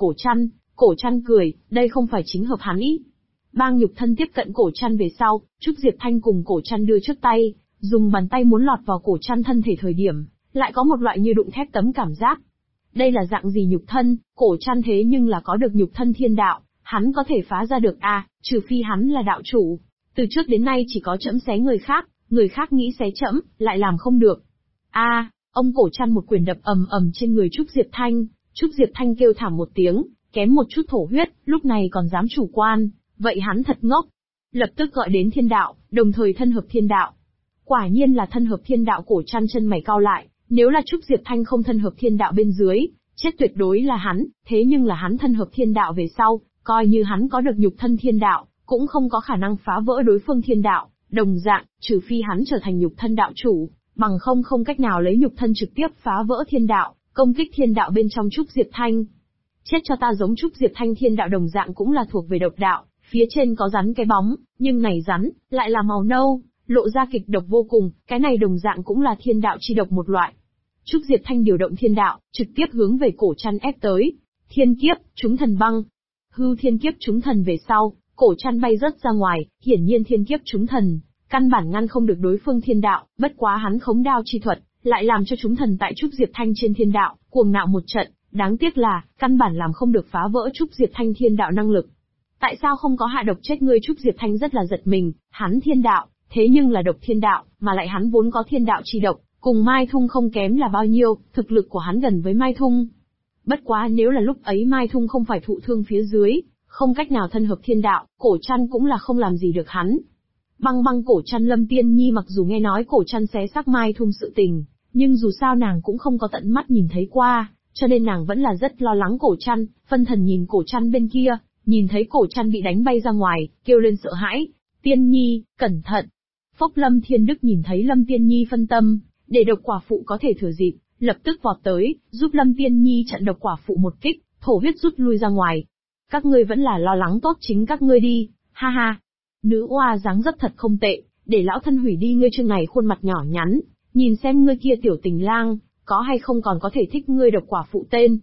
Cổ Trăn cười, đây không phải chính hợp hắn ý. Bang nhục thân tiếp cận Cổ Trăn về sau, Trúc Diệp Thanh cùng Cổ Trăn đưa trước tay, dùng bàn tay muốn lọt vào Cổ Trăn thân thể thời điểm, lại có một loại như đụng thép tấm cảm giác. Đây là dạng gì nhục thân, Cổ Trăn thế nhưng là có được nhục thân thiên đạo, hắn có thể phá ra được à, trừ phi hắn là đạo chủ. Từ trước đến nay chỉ có trẫm xé người khác nghĩ xé trẫm, lại làm không được. A, ông Cổ Trăn một quyền đập ầm ầm trên người Trúc Diệp Thanh kêu thảm một tiếng, kém một chút thổ huyết, lúc này còn dám chủ quan, vậy hắn thật ngốc. Lập tức gọi đến thiên đạo, đồng thời thân hợp thiên đạo. Quả nhiên là thân hợp thiên đạo. Cổ Trăn chân mày cau lại, nếu là Trúc Diệp Thanh không thân hợp thiên đạo bên dưới, chết tuyệt đối là hắn, thế nhưng là hắn thân hợp thiên đạo về sau, coi như hắn có được nhục thân thiên đạo, cũng không có khả năng phá vỡ đối phương thiên đạo, đồng dạng, trừ phi hắn trở thành nhục thân đạo chủ, bằng không cách nào lấy nhục thân trực tiếp phá vỡ thiên đạo, công kích thiên đạo bên trong Trúc Diệp Thanh. Chết cho ta. Giống Trúc Diệp Thanh thiên đạo đồng dạng cũng là thuộc về độc đạo, phía trên có rắn cái bóng, nhưng này rắn, lại là màu nâu, lộ ra kịch độc vô cùng, cái này đồng dạng cũng là thiên đạo chi độc một loại. Trúc Diệp Thanh điều động thiên đạo, trực tiếp hướng về Cổ Trăn ép tới. Thiên kiếp, trúng thần băng. Hưu thiên kiếp trúng thần về sau, Cổ Trăn bay rớt ra ngoài, hiển nhiên thiên kiếp trúng thần, căn bản ngăn không được đối phương thiên đạo, bất quá hắn khống đao chi thuật, lại làm cho trúng thần tại Trúc Diệp Thanh trên thiên đạo, cuồng nạo một trận, đáng tiếc là, căn bản làm không được phá vỡ Trúc Diệp Thanh thiên đạo năng lực. Tại sao không có hạ độc chết ngươi? Trúc Diệp Thanh rất là giật mình, hắn thiên đạo, thế nhưng là độc thiên đạo, mà lại hắn vốn có thiên đạo chi độc, cùng Mai Thung không kém là bao nhiêu, thực lực của hắn gần với Mai Thung. Bất quá nếu là lúc ấy Mai Thung không phải thụ thương phía dưới, không cách nào thân hợp thiên đạo, Cổ Trăn cũng là không làm gì được hắn. Băng Cổ Trăn. Lâm Tiên Nhi mặc dù nghe nói Cổ Trăn xé xác Mai Thung sự tình, nhưng dù sao nàng cũng không có tận mắt nhìn thấy qua, cho nên nàng vẫn là rất lo lắng Cổ Trăn, phân thần nhìn Cổ Trăn bên kia, nhìn thấy Cổ Trăn bị đánh bay ra ngoài, kêu lên sợ hãi, Tiên Nhi, cẩn thận. Phốc. Lâm Thiên Đức nhìn thấy Lâm Tiên Nhi phân tâm, để độc quả phụ có thể thừa dịp, lập tức vọt tới, giúp Lâm Tiên Nhi chặn độc quả phụ một kích, thổ huyết rút lui ra ngoài. Các ngươi vẫn là lo lắng tốt chính các ngươi đi, ha ha. Nữ oa dáng dấp thật không tệ, để lão thân hủy đi ngươi chương này khuôn mặt nhỏ nhắn, nhìn xem ngươi kia tiểu tình lang, có hay không còn có thể thích ngươi độc quả phụ tên.